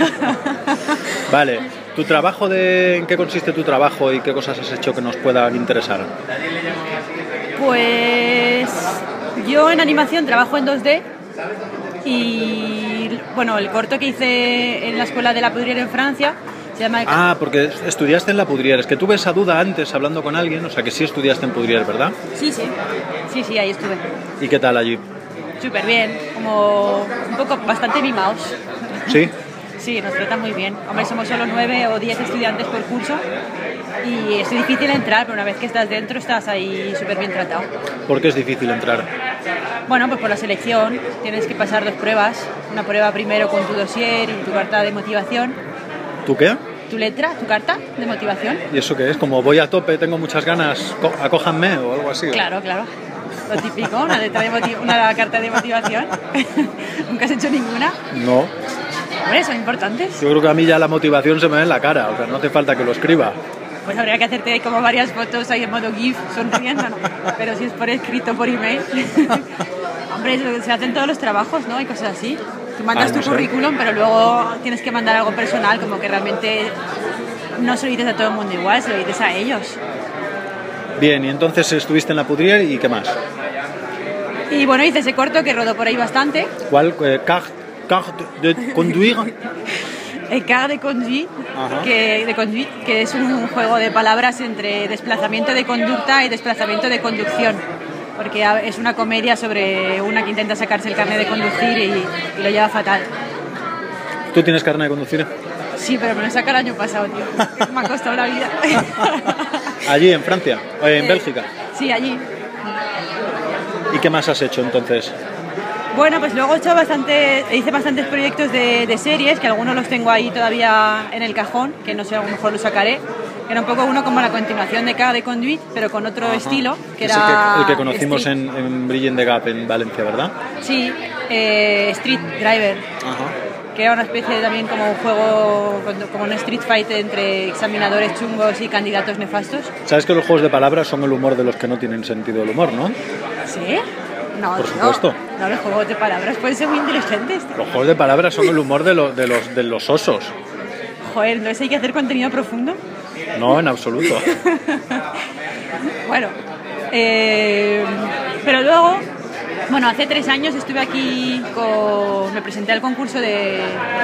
Vale, ¿tu trabajo de en qué consiste tu trabajo y qué cosas has hecho que nos puedan interesar? Pues yo en animación trabajo en dos D y bueno, el corto que hice en la escuela de la Poudrière en Francia se llama... Ah, porque estudiaste en la Poudrière. Es que tuve esa duda antes hablando con alguien, o sea que sí estudiaste en Poudrière, ¿verdad? Sí, sí, sí, sí, ahí estuve. ¿Y qué tal allí? Súper bien, como un poco bastante mimados. ¿Sí? Sí, nos tratan muy bien. Hombre, somos solo nueve o diez estudiantes por curso y es difícil entrar, pero una vez que estás dentro estás ahí súper bien tratado. ¿Por qué es difícil entrar? Bueno, pues por la selección. Tienes que pasar dos pruebas. Una prueba primero con tu dossier y tu carta de motivación. ¿Tú qué? Tu letra, tu carta de motivación. ¿Y eso qué es? Como voy a tope, tengo muchas ganas, acójanme o algo así. Claro, claro. Lo típico, una, letra de motiv- una carta de motivación. ¿Nunca has hecho ninguna? No. Hombre, son importantes. Yo creo que a mí ya la motivación se me ve en la cara, o sea, no hace falta que lo escriba. Pues habría que hacerte como varias fotos ahí en modo GIF, sonriendo, ¿no? Pero si es por escrito, por email. Hombre, se hacen todos los trabajos, ¿no? Y cosas así. Tú mandas ah, no tu sé. currículum, pero luego tienes que mandar algo personal, como que realmente no se lo dices a todo el mundo igual, se lo dices a ellos. Bien, y entonces estuviste en la Poudrière y ¿qué más? Y bueno, hice ese corto que rodó por ahí bastante. ¿Cuál? Eh, Carte de conduire. El car de conduite, que, de conduite, que es un juego de palabras entre desplazamiento de conducta y desplazamiento de conducción, porque es una comedia sobre una que intenta sacarse el carnet de conducir y, y lo lleva fatal. ¿Tú tienes carnet de conducir? Sí, pero me lo saca el año pasado, tío. Me ha costado la vida. ¿Allí, en Francia? ¿O en eh, Bélgica? Sí, allí. ¿Y qué más has hecho entonces? Bueno, pues luego he hecho bastante, hice bastantes proyectos de, de series, que algunos los tengo ahí todavía en el cajón, que no sé, a lo mejor los sacaré. Era un poco uno como la continuación de Car de Conduite, pero con otro Ajá. estilo, que es era... El que, el que conocimos en, en Brillen de Gap, en Valencia, ¿verdad? Sí, eh, Street Driver. Ajá. Que era una especie de, también como un juego, como un street fight entre examinadores chungos y candidatos nefastos. ¿Sabes que los juegos de palabras son el humor de los que no tienen sentido del humor, no? ¿Sí? No, por supuesto. No, los juegos de palabras pueden ser muy inteligentes. Los juegos de palabras son el humor de, lo, de, los, de los osos. Joder, ¿no es hay que hacer contenido profundo? No, en absoluto. Bueno, eh, pero luego, bueno, hace tres años estuve aquí, con, me presenté al concurso de,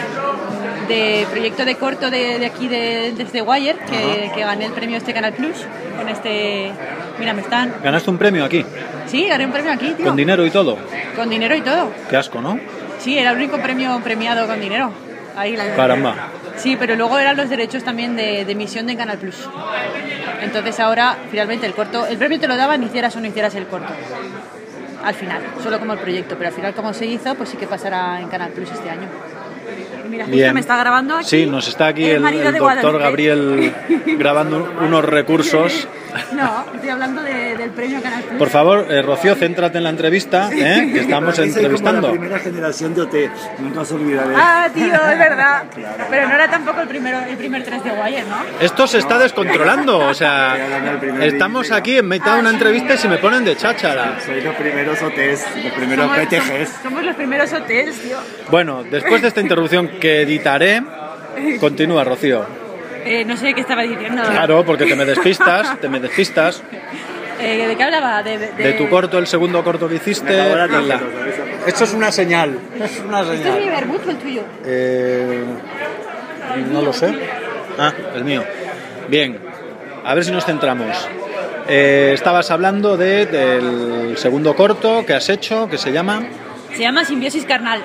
de proyecto de corto de, de aquí de, desde Wire, que, que gané el premio este Canal Plus, con este... Mira, me están... ¿Ganaste un premio aquí? Sí, gané un premio aquí, tío. ¿Con dinero y todo? Con dinero y todo. Qué asco, ¿no? Sí, era el único premio premiado con dinero. Ahí la... Caramba. Sí, pero luego eran los derechos también de, de emisión de Canal Plus. Entonces ahora, finalmente, el corto... El premio te lo daban, hicieras o no hicieras el corto. Al final, solo como el proyecto. Pero al final, como se hizo, pues sí que pasará en Canal Plus este año. Mira, justo me está grabando aquí. Sí, nos está aquí el, el, el doctor Gabriel grabando unos recursos. No, estoy hablando de, del premio Canal Plus. Por favor, eh, Rocío, céntrate en la entrevista, ¿eh? Que estamos entrevistando. Como la primera generación de O T, nunca os olvidaré. Ah, tío, es verdad. Claro. Pero no era tampoco el primero, el primer tres de Wire, ¿no? Esto se está descontrolando, o sea, estamos aquí en mitad de una entrevista y se me ponen de cháchara. Soy los primeros O Ts, los primeros somos, P T Gs. Somos, somos los primeros O Ts, tío. Bueno, después de esta interrupción que editaré, continúa, Rocío. Eh, no sé qué estaba diciendo. Claro, porque te me despistas, te me despistas. Eh, ¿De qué hablaba? De, de... de tu corto, el segundo corto que hiciste. La... Esto es una señal. Es una señal. ¿Esto es mi vermut o el tuyo? Eh, no lo sé. Ah, el mío. Bien, a ver si nos centramos. Eh, estabas hablando de, del segundo corto que has hecho, que se llama... Se llama Simbiosis Carnal.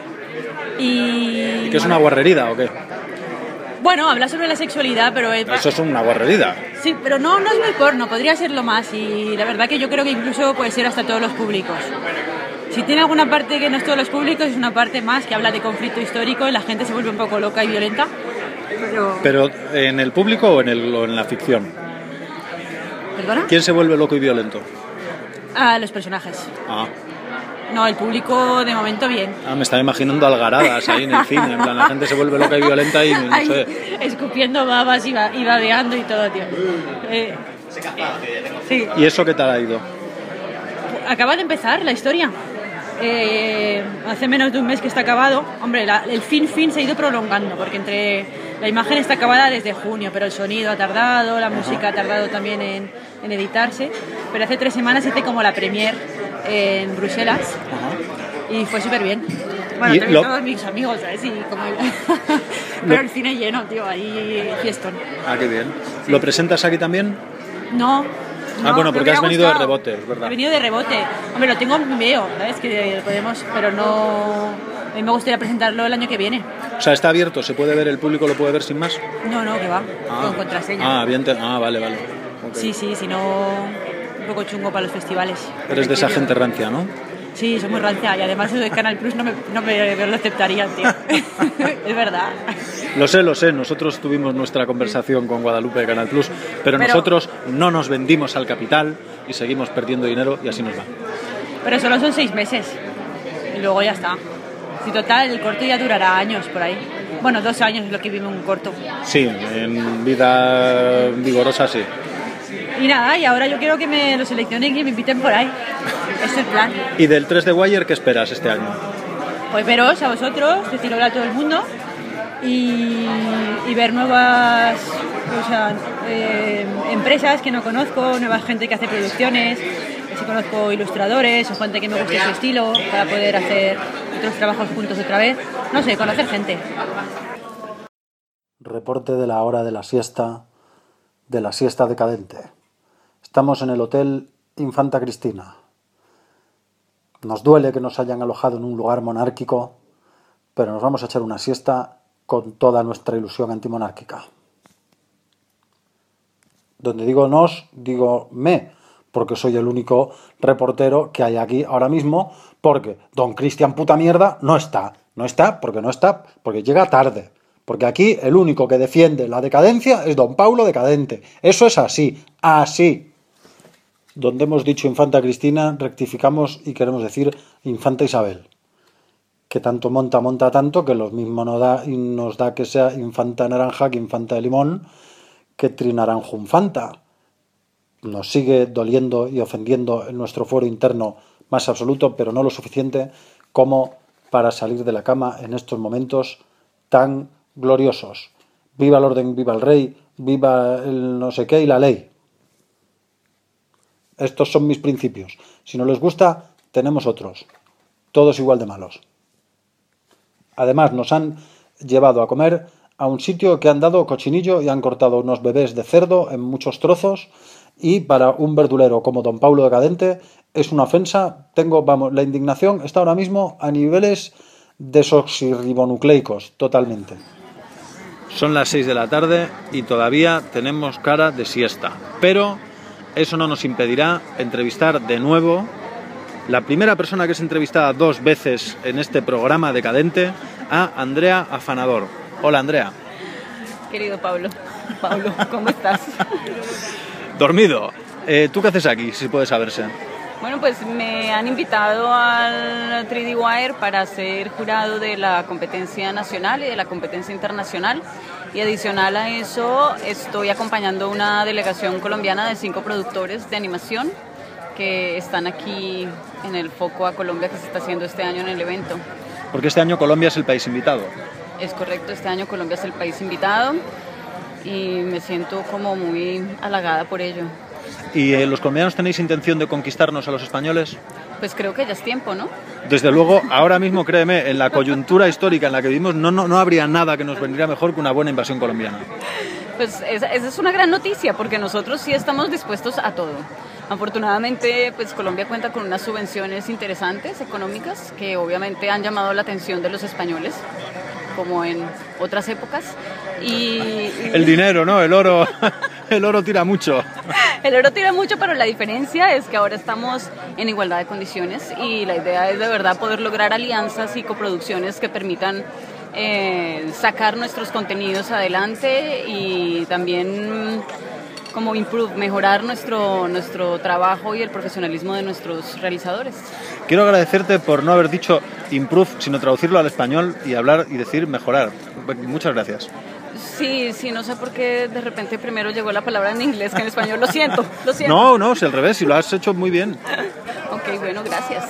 Y... ¿Que es una guarrerida o qué? Bueno, habla sobre la sexualidad, pero... Es... Eso es una guarrerida. Sí, pero no, no es muy porno, podría serlo más. Y la verdad que yo creo que incluso puede ser hasta todos los públicos. Si tiene alguna parte que no es todos los públicos, es una parte más que habla de conflicto histórico y la gente se vuelve un poco loca y violenta. Pero, ¿Pero en el público o en, el, o en la ficción? ¿Perdona? ¿Quién se vuelve loco y violento? Ah, los personajes. Ah. No, el público de momento bien. Ah, me estaba imaginando algaradas ahí en el cine, en plan la gente se vuelve loca y violenta y no Ay, sé. Escupiendo babas y, ba y babeando y todo, tío. Eh, sí. ¿Y eso qué tal ha ido? Acaba de empezar la historia. Eh, hace menos de un mes que está acabado. Hombre, la, el fin fin se ha ido prolongando porque entre la imagen está acabada desde junio, pero el sonido ha tardado, la música ha tardado también en, en editarse. Pero hace tres semanas hice como la premiere en Bruselas. Ajá. Y fue súper bien. Bueno, también lo... todos mis amigos, ¿sabes? Y como... Pero lo... el cine lleno, tío, ahí fiestón. Ah, qué bien. Sí. ¿Lo presentas aquí también? No. Ah, no, bueno, porque has venido gustado. de rebote, es verdad. He venido de rebote. Hombre, lo tengo en Vimeo, ¿sabes? Que podemos, pero no... A mí me gustaría presentarlo el año que viene. O sea, ¿está abierto? ¿Se puede ver? ¿El público lo puede ver sin más? No, no, que va. Ah. Con contraseña. Ah, bien. Te... Ah, vale, vale. Okay. Sí, sí, si no... Un poco chungo para los festivales. Eres de esa gente rancia, ¿no? Sí, soy muy rancia y además eso de Canal Plus no me, no me lo aceptarían, tío. Es verdad. Lo sé, lo sé. Nosotros tuvimos nuestra conversación con Guadalupe de Canal Plus, pero, pero nosotros no nos vendimos al capital y seguimos perdiendo dinero y así nos va. Pero solo son seis meses y luego ya está. Si total, el corto ya durará años por ahí. Bueno, dos años es lo que vivimos en un corto. Sí, en vida vigorosa sí. Y nada, y ahora yo quiero que me lo seleccionen y me inviten por ahí. Es el plan. ¿Y del tres de Wire qué esperas este año? Pues veros a vosotros, decir hola a todo el mundo y, y ver nuevas o sea, eh, empresas que no conozco, nueva gente que hace producciones, si conozco ilustradores o gente que me guste su estilo para poder hacer otros trabajos juntos otra vez. No sé, conocer gente. Reporte de la hora de la siesta, de la siesta decadente. Estamos en el Hotel Infanta Cristina. Nos duele que nos hayan alojado en un lugar monárquico, pero nos vamos a echar una siesta con toda nuestra ilusión antimonárquica. Donde digo nos, digo me, porque soy el único reportero que hay aquí ahora mismo, porque don Cristian puta mierda no está. No está porque no está, porque llega tarde. Porque aquí el único que defiende la decadencia es don Paulo Decadente. Eso es así, así. Donde hemos dicho Infanta Cristina, rectificamos y queremos decir Infanta Isabel. Que tanto monta, monta tanto, que lo mismo nos da, y nos da que sea Infanta Naranja que Infanta de Limón, que Trinaranjo Infanta. Nos sigue doliendo y ofendiendo en nuestro fuero interno más absoluto, pero no lo suficiente como para salir de la cama en estos momentos tan gloriosos. Viva el orden, viva el rey, viva el no sé qué y la ley. Estos son mis principios. Si no les gusta, tenemos otros. Todos igual de malos. Además, nos han llevado a comer a un sitio que han dado cochinillo y han cortado unos bebés de cerdo en muchos trozos, y para un verdulero como don Paulo Decadente es una ofensa. Tengo, vamos, la indignación está ahora mismo a niveles desoxirribonucleicos, totalmente. Son las seis de la tarde y todavía tenemos cara de siesta, pero eso no nos impedirá entrevistar de nuevo la primera persona que es entrevistada dos veces en este programa decadente, a Andrea Afanador. Hola, Andrea. Querido Pablo, Pablo, ¿cómo estás? Dormido. Eh, ¿Tú qué haces aquí, si puede saberse? Bueno, pues me han invitado al tres D Wire para ser jurado de la competencia nacional y de la competencia internacional. Y adicional a eso, estoy acompañando una delegación colombiana de cinco productores de animación que están aquí en el foco a Colombia que se está haciendo este año en el evento. Porque este año Colombia es el país invitado. Es correcto, este año Colombia es el país invitado y me siento como muy halagada por ello. ¿Y eh, los colombianos tenéis intención de conquistarnos a los españoles? Pues creo que ya es tiempo, ¿no? Desde luego, ahora mismo, créeme, en la coyuntura histórica en la que vivimos, no, no, no habría nada que nos vendría mejor que una buena invasión colombiana. Pues esa, esa es una gran noticia, porque nosotros sí estamos dispuestos a todo. Afortunadamente, pues Colombia cuenta con unas subvenciones interesantes, económicas, que obviamente han llamado la atención de los españoles, como en otras épocas. Y, y... El dinero, ¿no? El oro, el oro tira mucho. El oro tira mucho, pero la diferencia es que ahora estamos en igualdad de condiciones y la idea es de verdad poder lograr alianzas y coproducciones que permitan eh, sacar nuestros contenidos adelante y también como improve, mejorar nuestro, nuestro trabajo y el profesionalismo de nuestros realizadores. Quiero agradecerte por no haber dicho improve, sino traducirlo al español y hablar y decir mejorar. Muchas gracias. Sí, sí, no sé por qué de repente primero llegó la palabra en inglés que en español. Lo siento, lo siento. No, no, es al revés, y lo has hecho muy bien. Ok, bueno, gracias.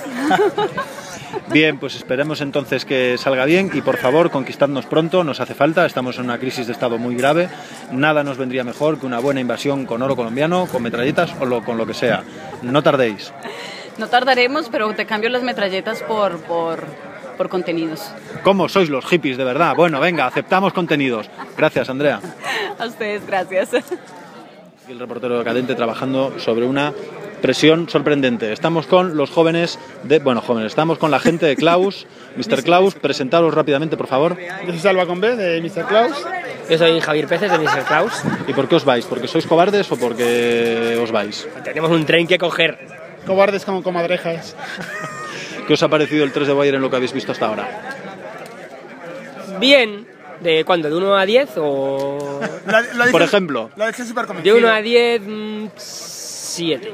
Bien, pues esperemos entonces que salga bien y por favor conquistadnos pronto, nos hace falta, estamos en una crisis de estado muy grave, nada nos vendría mejor que una buena invasión con oro colombiano, con metralletas o lo, con lo que sea. No tardéis. No tardaremos, pero te cambio las metralletas por, por, por contenidos. ¿Cómo sois los hippies, de verdad? Bueno, venga, aceptamos contenidos. Gracias, Andrea. A ustedes, gracias. Y el reportero decadente trabajando sobre una presión sorprendente. Estamos con los jóvenes de... Bueno, jóvenes, estamos con la gente de Klaus. mister Klaus, presentaros rápidamente, por favor. Yo soy Salva Convé, de mister Klaus. Yo soy Javier Peces, de mister Klaus. ¿Y por qué os vais? ¿Porque sois cobardes o porque os vais? Tenemos un tren que coger. Cobardes como comadrejas. ¿Qué os ha parecido el tres de Wire en lo que habéis visto hasta ahora? Bien. ¿De cuándo? ¿De uno a diez o...? La, la dice, por ejemplo. La dice súper De convencido. uno a diez, siete.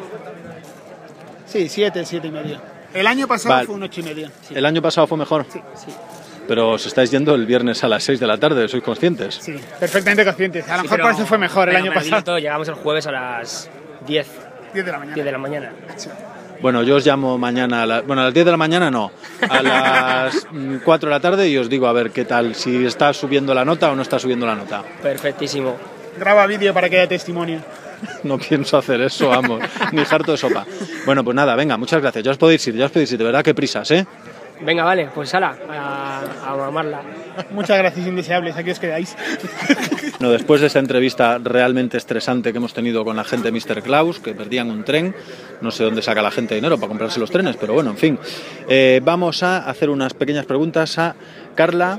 Sí, siete, siete y medio. El año pasado vale. fue un ocho y medio. Sí. ¿El año pasado fue mejor? Sí, sí. pero os estáis yendo el viernes a las seis de la tarde, ¿sois conscientes? Sí, perfectamente conscientes. A lo Sí, mejor pero- por eso fue mejor el pero año para pasado. todo, llegamos el jueves a las diez. diez de la mañana. diez de la mañana. Bueno, yo os llamo mañana, a la- bueno, a las diez de la mañana no, a las mm, cuatro de la tarde y os digo a ver qué tal, si está subiendo la nota o no está subiendo la nota. Perfectísimo. Graba vídeo para que haya testimonio. No pienso hacer eso, vamos, ni harto de sopa. Bueno, pues nada, venga, muchas gracias, ya os podéis ir, ya os podéis ir, de verdad que prisas, ¿eh? Venga, vale, pues ala, a, a mamarla. Muchas gracias, indeseables. Aquí os quedáis. Bueno, después de esta entrevista realmente estresante que hemos tenido con la gente de míster Claus, que perdían un tren, no sé dónde saca la gente dinero para comprarse los trenes, pero bueno, en fin. Eh, vamos a hacer unas pequeñas preguntas a Carla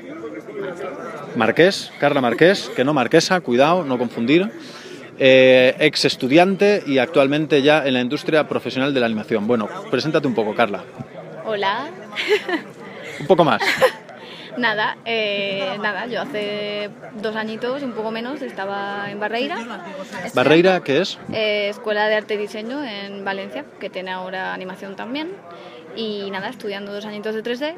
Marqués, Carla Marqués, que no Marquesa, cuidado, no confundir. Eh, ex estudiante y actualmente ya en la industria profesional de la animación. Bueno, preséntate un poco, Carla. Hola. Un poco más. Nada, eh, nada, yo hace dos añitos, un poco menos, estaba en Barreira. Barreira, ¿qué es? Eh, Escuela de Arte y Diseño en Valencia, que tiene ahora animación también. Y nada, estudiando dos añitos de tres D.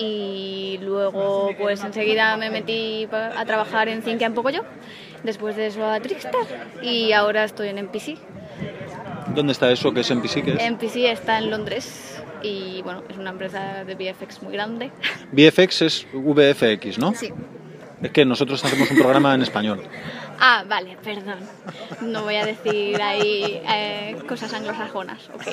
Y luego, pues enseguida me metí pa- a trabajar en Cinca en Pocoyo. Después de eso a Trickstar. Y ahora estoy en N P C. ¿Dónde está eso que es N P C? ¿Qué es? N P C está en Londres. Y bueno, es una empresa de V F X muy grande. V F X es V F X, ¿no? Sí. Es que nosotros hacemos un programa en español. Ah, vale, perdón. No voy a decir ahí eh, cosas anglosajonas, ok.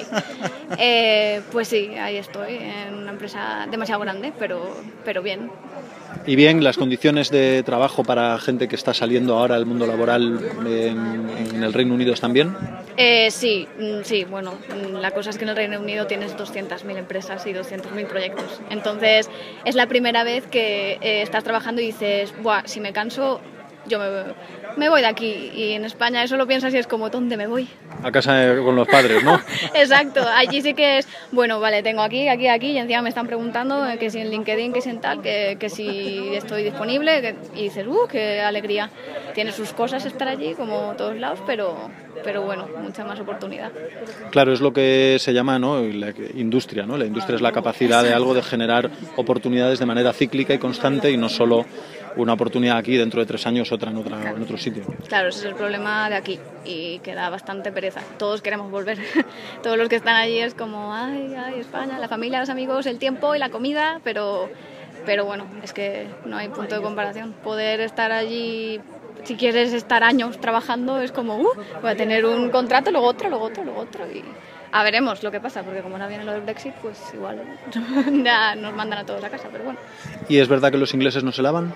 Eh, pues sí, ahí estoy, en una empresa demasiado grande, pero, pero bien. Y bien, las condiciones de trabajo para gente que está saliendo ahora al mundo laboral en, en el Reino Unido están bien. Eh, sí, mm, sí, bueno, mm, la cosa es que en el Reino Unido tienes doscientas mil empresas y doscientos mil proyectos. Entonces, es la primera vez que eh, estás trabajando y dices, buah, si me canso, yo me, me voy de aquí. Y en España eso lo piensas y es como, ¿dónde me voy? A casa eh, con los padres, ¿no? Exacto, allí sí que es, bueno, vale, tengo aquí, aquí, aquí, y encima me están preguntando eh, que si en LinkedIn, que si en tal, que, que si estoy disponible, que- y dices, uh, qué alegría. Tiene sus cosas estar allí, como todos lados, pero, pero bueno, mucha más oportunidad. Claro, es lo que se llama, ¿no?, la industria, ¿no? La industria es la capacidad de algo de generar oportunidades de manera cíclica y constante y no solo una oportunidad aquí, dentro de tres años otra en, otra, en otro sitio. Claro, ese es el problema de aquí y que da bastante pereza. Todos queremos volver. Todos los que están allí es como, ay, ay, España, la familia, los amigos, el tiempo y la comida, pero, pero bueno, es que no hay punto de comparación. Poder estar allí, si quieres estar años trabajando, es como, uh, voy a tener un contrato, luego otro, luego otro, luego otro. Y a veremos lo que pasa, porque como no viene lo del Brexit, pues igual ya nos mandan a todos a casa, pero bueno. ¿Y es verdad que los ingleses no se lavan?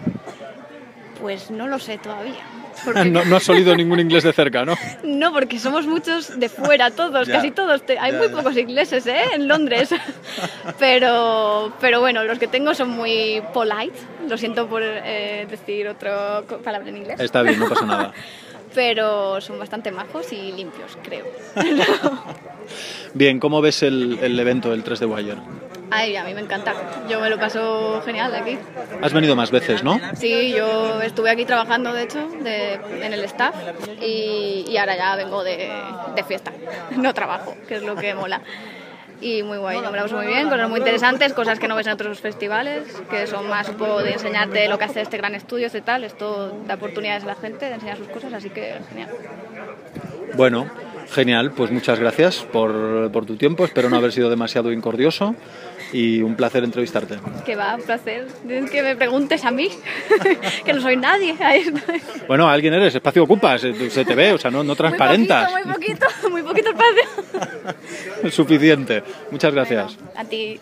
Pues no lo sé todavía. Porque No, no has olido ningún inglés de cerca, ¿no? No, porque somos muchos de fuera, todos, Ya, casi todos. Te- Hay ya, muy ya. pocos ingleses, ¿eh? En Londres. Pero, pero bueno, los que tengo son muy polite. Lo siento por eh, decir otra co- palabra en inglés. Está bien, no pasa nada. Pero son bastante majos y limpios, creo. Bien, ¿cómo ves el, el evento del tres de Wire? Ay, a mí me encanta. Yo me lo paso genial aquí. Has venido más veces, ¿no? Sí, yo estuve aquí trabajando, de hecho, de- en el staff y, y ahora ya vengo de, de fiesta. No trabajo, que es lo que mola. Y muy guay, yo me lo paso muy bien, cosas muy interesantes, cosas que no ves en otros festivales, que son más un poco de enseñarte lo que hace este gran estudio y tal. Esto da oportunidades a la gente de enseñar sus cosas, así que genial. Bueno, genial, pues muchas gracias por, por tu tiempo, espero no haber sido demasiado incordioso y un placer entrevistarte. Que va, un placer. Es que me preguntes a mí, que no soy nadie. Ahí estoy. Bueno, alguien eres, espacio ocupas, se, se te ve, o sea, no, no transparentas. Muy poquito, muy poquito, muy poquito espacio. Suficiente, muchas gracias. A ti.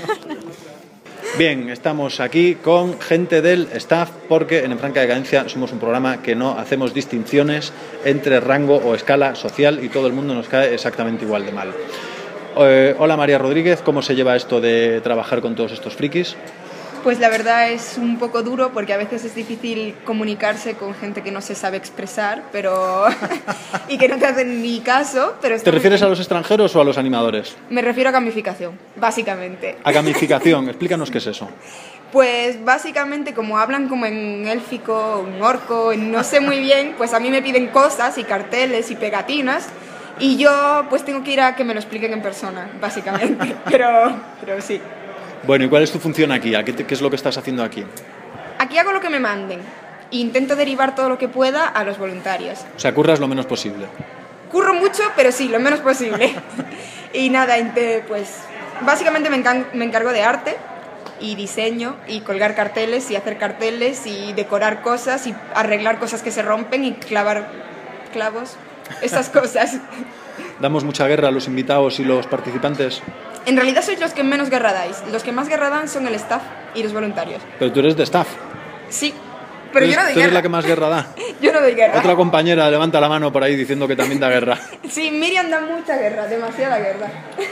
Bien, estamos aquí con gente del staff porque en En Franca Decadencia somos un programa que no hacemos distinciones entre rango o escala social y todo el mundo nos cae exactamente igual de mal. Eh, hola María Rodríguez, ¿cómo se lleva esto de trabajar con todos estos frikis? Pues la verdad es un poco duro porque a veces es difícil comunicarse con gente que no se sabe expresar pero y que no te hacen ni caso. Pero está ¿Te muy refieres a bien. los extranjeros o a los animadores? Me refiero a gamificación, básicamente. A gamificación, explícanos qué es eso. Pues básicamente como hablan como en élfico, en orco, en no sé muy bien, pues a mí me piden cosas y carteles y pegatinas y yo pues tengo que ir a que me lo expliquen en persona, básicamente. Pero, pero sí. Bueno, ¿y cuál es tu función aquí? ¿A qué, te- qué es lo que estás haciendo aquí? Aquí hago lo que me manden. E intento derivar todo lo que pueda a los voluntarios. O sea, curras lo menos posible. Curro mucho, pero sí, lo menos posible. Y nada, ente- pues básicamente me, encan- me encargo de arte y diseño y colgar carteles y hacer carteles y decorar cosas y arreglar cosas que se rompen y clavar clavos, esas cosas. ¿Damos mucha guerra a los invitados y los participantes? En realidad sois los que menos guerra dais. Los que más guerra dan son el staff y los voluntarios. Pero tú eres de staff. Sí, pero Tú yo eres- no doy tú eres guerra. la que más guerra da. Yo no doy guerra. Otra compañera levanta la mano por ahí diciendo que también da guerra. Sí, Miriam da mucha guerra, demasiada guerra.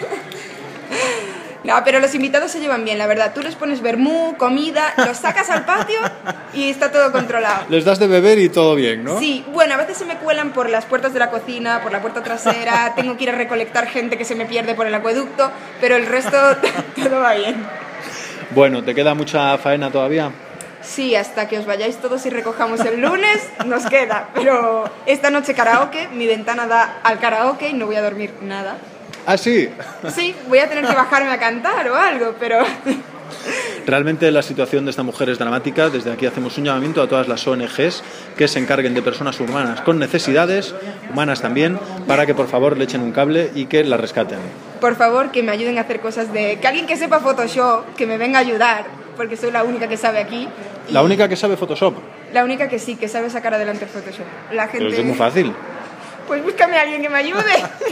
No, pero los invitados se llevan bien, la verdad. Tú les pones vermú, comida, los sacas al patio y está todo controlado. Les das de beber y todo bien, ¿no? Sí, bueno, a veces se me cuelan por las puertas de la cocina, por la puerta trasera, tengo que ir a recolectar gente que se me pierde por el acueducto, pero el resto todo va bien. Bueno, ¿te queda mucha faena todavía? Sí, hasta que os vayáis todos y recojamos el lunes, nos queda. Pero esta noche karaoke, mi ventana da al karaoke y no voy a dormir nada. Ah, sí. Sí, voy a tener que bajarme a cantar o algo, pero... Realmente la situación de esta mujer es dramática. Desde aquí hacemos un llamamiento a todas las O N Ges que se encarguen de personas humanas con necesidades, humanas también, para que por favor le echen un cable y que la rescaten. Por favor, que me ayuden a hacer cosas de... Que alguien que sepa Photoshop, que me venga a ayudar, porque soy la única que sabe aquí. y La única que sabe Photoshop. La única que sí, que sabe sacar adelante el Photoshop. La gente... Pero es muy fácil. Pues búscame a alguien que me ayude.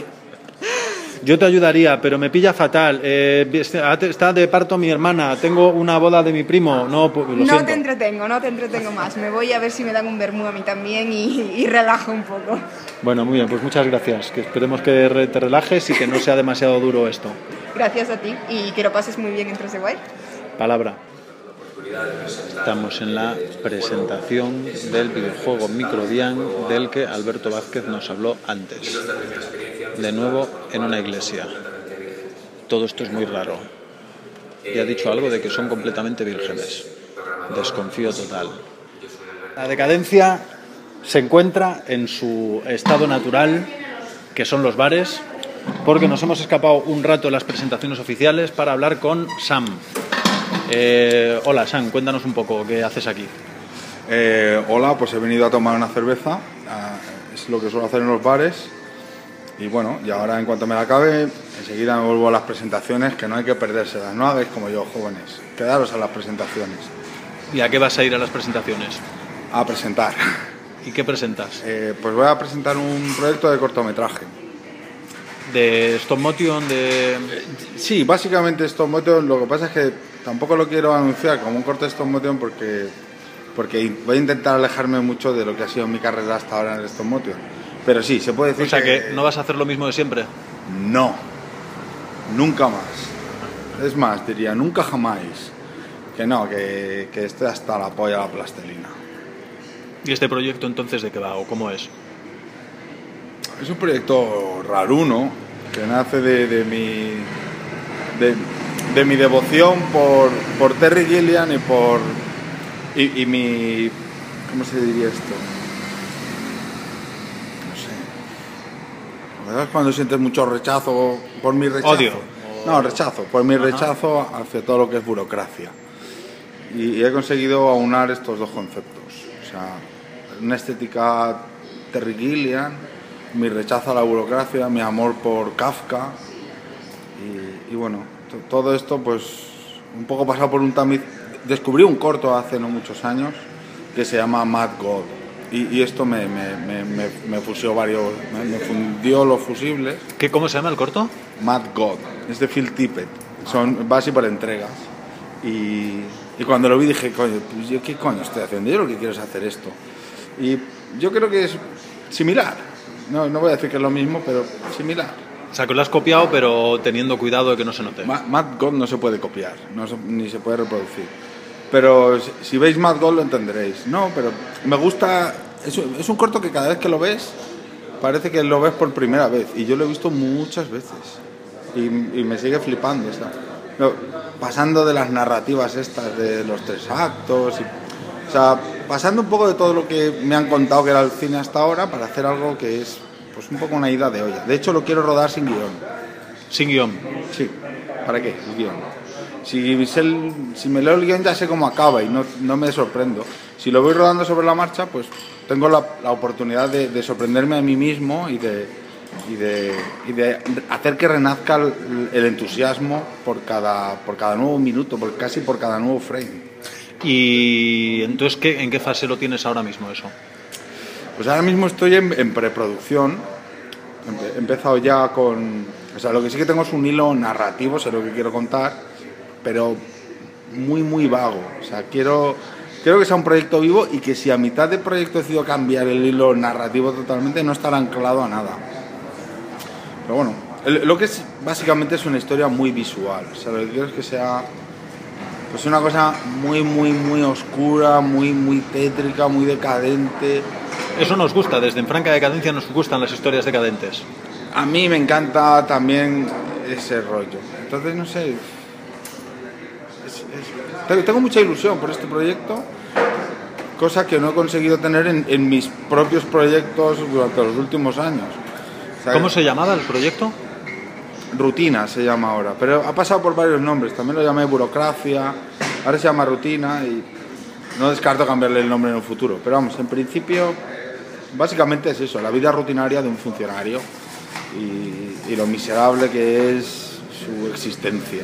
Yo te ayudaría, pero me pilla fatal. Eh, está de parto mi hermana, tengo una boda de mi primo. No, pues, lo No siento. te entretengo, no te entretengo más. Me voy a ver si me dan un vermú a mí también y, y relajo un poco. Bueno, muy bien, pues muchas gracias. Que esperemos que re- te relajes y que no sea demasiado duro esto. Gracias a ti y que lo pases muy bien en Tres de Guay. Palabra. Estamos en la presentación del videojuego Microdian del que Alberto Vázquez nos habló antes. De nuevo en una iglesia. Todo esto es muy raro. Y ha dicho algo de que son completamente vírgenes. Desconfío total. La decadencia se encuentra en su estado natural, que son los bares, porque nos hemos escapado un rato de las presentaciones oficiales para hablar con Sam. Eh, hola Sam, cuéntanos un poco qué haces aquí. Eh, hola, pues he venido a tomar una cerveza, ah, es lo que suelo hacer en los bares. Y bueno, y ahora en cuanto me la acabe, enseguida me vuelvo a las presentaciones, que no hay que perdérselas, no hagáis como yo, jóvenes, quedaros a las presentaciones. ¿Y a qué vas a ir a las presentaciones? A presentar. ¿Y qué presentas? Eh, pues voy a presentar un proyecto de cortometraje. ¿De stop motion? De... Sí, básicamente stop motion, lo que pasa es que tampoco lo quiero anunciar como un corto de stop motion porque, porque voy a intentar alejarme mucho de lo que ha sido mi carrera hasta ahora en el stop motion. Pero sí, se puede decir O sea que... que no vas a hacer lo mismo de siempre. No, nunca más. Es más, diría, nunca jamás. Que no, que, que estoy hasta la polla de la plastilina. ¿Y este proyecto entonces de qué va o cómo es? Es un proyecto raruno que nace de, de mi de, de mi devoción por, por Terry Gilliam y por y, y mi ¿cómo se diría esto? No sé. La verdad es cuando sientes mucho rechazo por mi rechazo. Odio. No, rechazo, por mi Ajá. rechazo hacia todo lo que es burocracia. Y, y he conseguido aunar estos dos conceptos. O sea, una estética Terry Gilliam, mi rechazo a la burocracia, mi amor por Kafka y, y bueno, to- todo esto pues un poco pasado por un tamiz. Descubrí un corto hace no muchos años que se llama Mad God y, y esto me, me, me, me, me fusió varios, me, me fundió los fusibles. ¿Qué, ¿Cómo se llama el corto? Mad God, es de Phil Tippett, son, va así por entregas y, y cuando lo vi dije, coño, pues yo qué coño estoy haciendo, yo lo que quiero es hacer esto y yo creo que es similar. No, no voy a decir que es lo mismo, pero similar. O sea, que lo has copiado, pero teniendo cuidado de que no se note. Ma- Mad God no se puede copiar, no se- ni se puede reproducir. Pero si, si veis Mad God lo entenderéis. No, pero me gusta... Es, un- es un corto que cada vez que lo ves, parece que lo ves por primera vez. Y yo lo he visto muchas veces. Y, y me sigue flipando. O sea, no, pasando de las narrativas estas de los tres actos... Y, o sea, pasando un poco de todo lo que me han contado que era el cine hasta ahora para hacer algo que es pues un poco una ida de olla. De hecho, lo quiero rodar sin guión. ¿Sin guión? Sí. ¿Para qué? El guión. Si, sé el- si me leo el guión ya sé cómo acaba y no, no me sorprendo. Si lo voy rodando sobre la marcha, pues tengo la, la oportunidad de, de sorprenderme a mí mismo y de, y de, y de hacer que renazca el, el entusiasmo por cada, por cada nuevo minuto, por, casi por cada nuevo frame. Y entonces, ¿qué, ¿en qué fase lo tienes ahora mismo eso? Pues ahora mismo estoy en, en preproducción. He empezado ya con... O sea, lo que sí que tengo es un hilo narrativo, sé lo que quiero contar, pero muy, muy vago. O sea, quiero, quiero que sea un proyecto vivo y que si a mitad de proyecto decido cambiar el hilo narrativo totalmente, no estar anclado a nada. Pero bueno, el- lo que es básicamente es una historia muy visual. O sea, lo que quiero es que sea pues una cosa muy, muy, muy oscura, muy, muy tétrica, muy decadente. Eso nos gusta, desde En Franca Decadencia nos gustan las historias decadentes. A mí me encanta también ese rollo. Entonces, no sé. es- es- tengo- tengo mucha ilusión por este proyecto, cosa que no he conseguido tener en, en mis propios proyectos durante los últimos años. O sea, ¿Cómo se llamaba el proyecto? Rutina se llama ahora, pero ha pasado por varios nombres. También lo llamé Burocracia, ahora se llama Rutina y no descarto cambiarle el nombre en el futuro. Pero vamos, en principio, básicamente es eso, la vida rutinaria de un funcionario y, y lo miserable que es su existencia.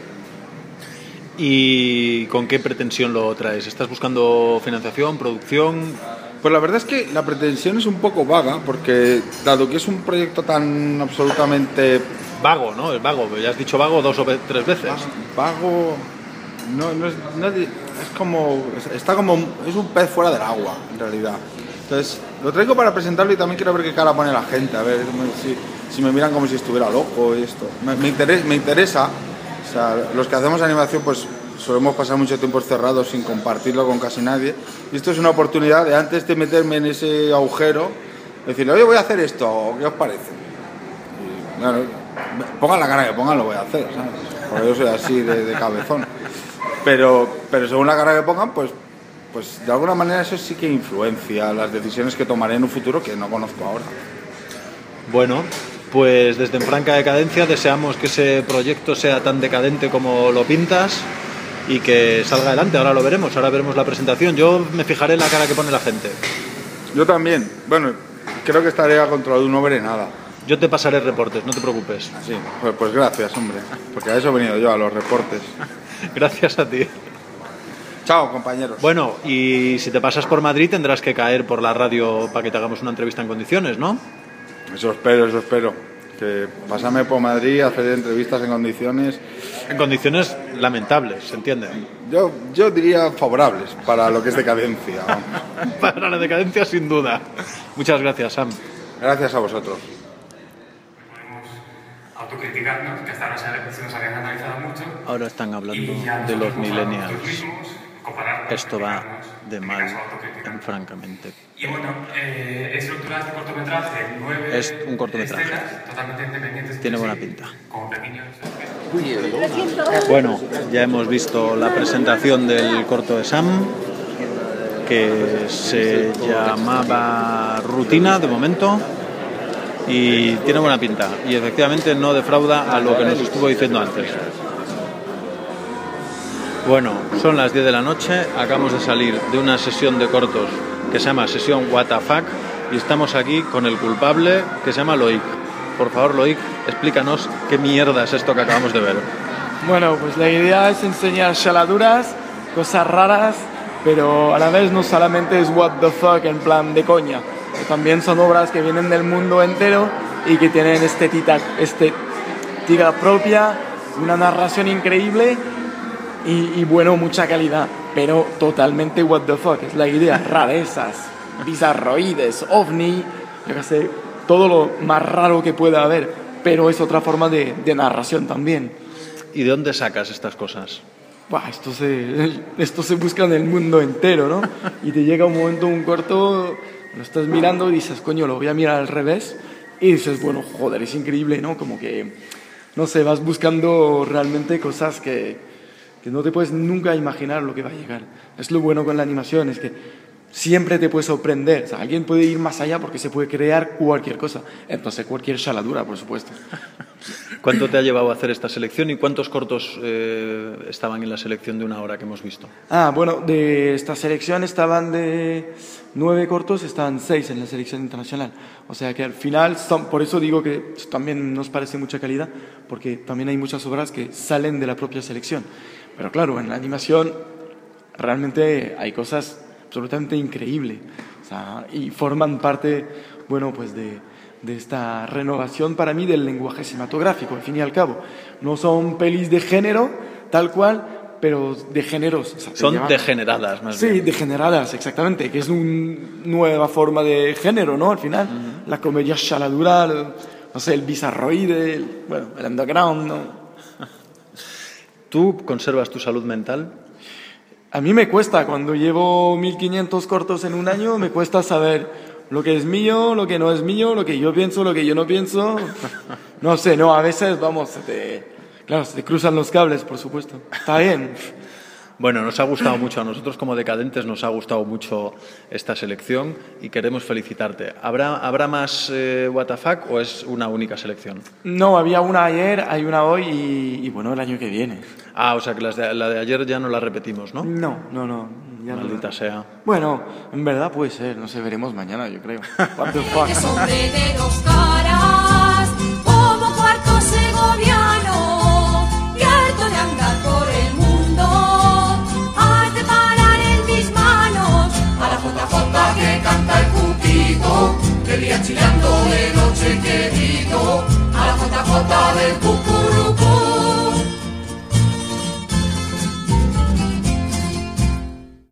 ¿Y con qué pretensión lo traes? ¿Estás buscando financiación, producción? Pues la verdad es que la pretensión es un poco vaga, porque dado que es un proyecto tan absolutamente... Vago, ¿no? Es vago, ya has dicho vago dos o ve- tres veces. Vago... No, no es, no es, es como... Está como... Es un pez fuera del agua, en realidad. Entonces, lo traigo para presentarlo y también quiero ver qué cara pone la gente, a ver si, si me miran como si estuviera loco y esto. Me, me, interesa, me interesa, o sea, los que hacemos animación pues solemos pasar mucho tiempo cerrados sin compartirlo con casi nadie. Y esto es una oportunidad de antes de meterme en ese agujero, decirle, oye, voy a hacer esto, ¿qué os parece? Y, bueno, pongan la cara que pongan, lo voy a hacer, ¿sabes? Porque yo soy así de, de cabezón. Pero, pero según la cara que pongan, pues, pues de alguna manera eso sí que influencia las decisiones que tomaré en un futuro que no conozco ahora. Bueno, pues desde En Franca Decadencia deseamos que ese proyecto sea tan decadente como lo pintas y que salga adelante. Ahora lo veremos, ahora veremos la presentación. Yo me fijaré en la cara que pone la gente. Yo también. Bueno, creo que estaré a control, no veré nada. Yo te pasaré reportes, no te preocupes. Sí, pues, pues gracias, hombre. Porque a eso he venido yo, a los reportes. Gracias a ti. Chao, compañeros. Bueno, y si te pasas por Madrid tendrás que caer por la radio para que te hagamos una entrevista en condiciones, ¿no? Eso espero, eso espero. Que pasarme por Madrid, hacer entrevistas en condiciones... En condiciones lamentables, ¿se entiende? Yo, yo diría favorables para lo que es decadencia. Para la decadencia, sin duda. Muchas gracias, Sam. Gracias a vosotros. Autocriticarnos, que hasta ahora se nos habían analizado mucho. Ahora están hablando Y ya de los nosotros millennials. nosotros mismos, compararnos, Esto va criticarnos, de en mal este caso autocriticar. en francamente. Y bueno, eh, he estructurado este cortometraje en nueve Es un cortometraje. escenas totalmente independientes. Tiene buena sí, pinta. Como pequeños. Bueno, ya hemos visto la presentación del corto de Sam, que se llamaba Rutina de momento, y tiene buena pinta. Y efectivamente no defrauda a lo que nos estuvo diciendo antes. Bueno, son las diez de la noche, acabamos de salir de una sesión de cortos que se llama Sesión What the Fuck, y estamos aquí con el culpable que se llama Loic. Por favor, Loic, explícanos qué mierda es esto que acabamos de ver. Bueno, pues la idea es enseñar chaladuras, cosas raras, pero a la vez no solamente es what the fuck en plan de coña, que también son obras que vienen del mundo entero y que tienen estética, estética propia, una narración increíble y, y bueno, mucha calidad, pero totalmente what the fuck, es la idea, rarezas, bizarroides, ovni, yo qué sé, todo lo más raro que pueda haber, pero es otra forma de, de narración también. ¿Y de dónde sacas estas cosas? Buah, esto, se, esto se busca en el mundo entero, ¿no? Y te llega un momento, un corto, lo estás mirando y dices, coño, lo voy a mirar al revés, y dices, bueno, joder, es increíble, ¿no? Como que, no sé, vas buscando realmente cosas que, que no te puedes nunca imaginar lo que va a llegar. Es lo bueno con la animación, es que siempre te puede sorprender. O sea, alguien puede ir más allá porque se puede crear cualquier cosa. Entonces, cualquier chaladura, por supuesto. ¿Cuánto te ha llevado a hacer esta selección y cuántos cortos eh, estaban en la selección de una hora que hemos visto? Ah, bueno, de esta selección estaban de nueve cortos, estaban seis en la selección internacional. O sea que al final, son, por eso digo que también nos parece mucha calidad, porque también hay muchas obras que salen de la propia selección. Pero claro, en la animación realmente hay cosas absolutamente increíbles. O sea, y forman parte, bueno, pues de... de esta renovación para mí del lenguaje cinematográfico, al fin y al cabo. No son pelis de género, tal cual, pero de géneros. O sea, son llaman... degeneradas, más sí, bien. Sí, degeneradas, exactamente, que es una nueva forma de género, ¿no? Al final, uh-huh. La comedia chaladura, el, no sé, el bizarroide, el, bueno, el underground, ¿no? ¿Tú conservas tu salud mental? A mí me cuesta, cuando llevo mil quinientos cortos en un año, me cuesta saber lo que es mío, lo que no es mío, lo que yo pienso, lo que yo no pienso. No sé, no, a veces, vamos, se te, claro, se te cruzan los cables, por supuesto. Está bien. Bueno, nos ha gustado mucho, a nosotros como Decadentes nos ha gustado mucho esta selección y queremos felicitarte. ¿Habrá, ¿habrá más eh, What the Fuck o es una única selección? No, había una ayer, hay una hoy y, y bueno, el año que viene. Ah, o sea que las de, la de ayer ya no la repetimos, ¿no? No, no, no. Ya Maldita no. sea. Bueno, en verdad puede ser, no sé, veremos mañana, yo creo. What the fuck. Es hombre de dos caras, como cuarto segoviano, y harto de andar por el mundo, has de parar en mis manos a la jota jota que canta el putito, de día chillando, de noche que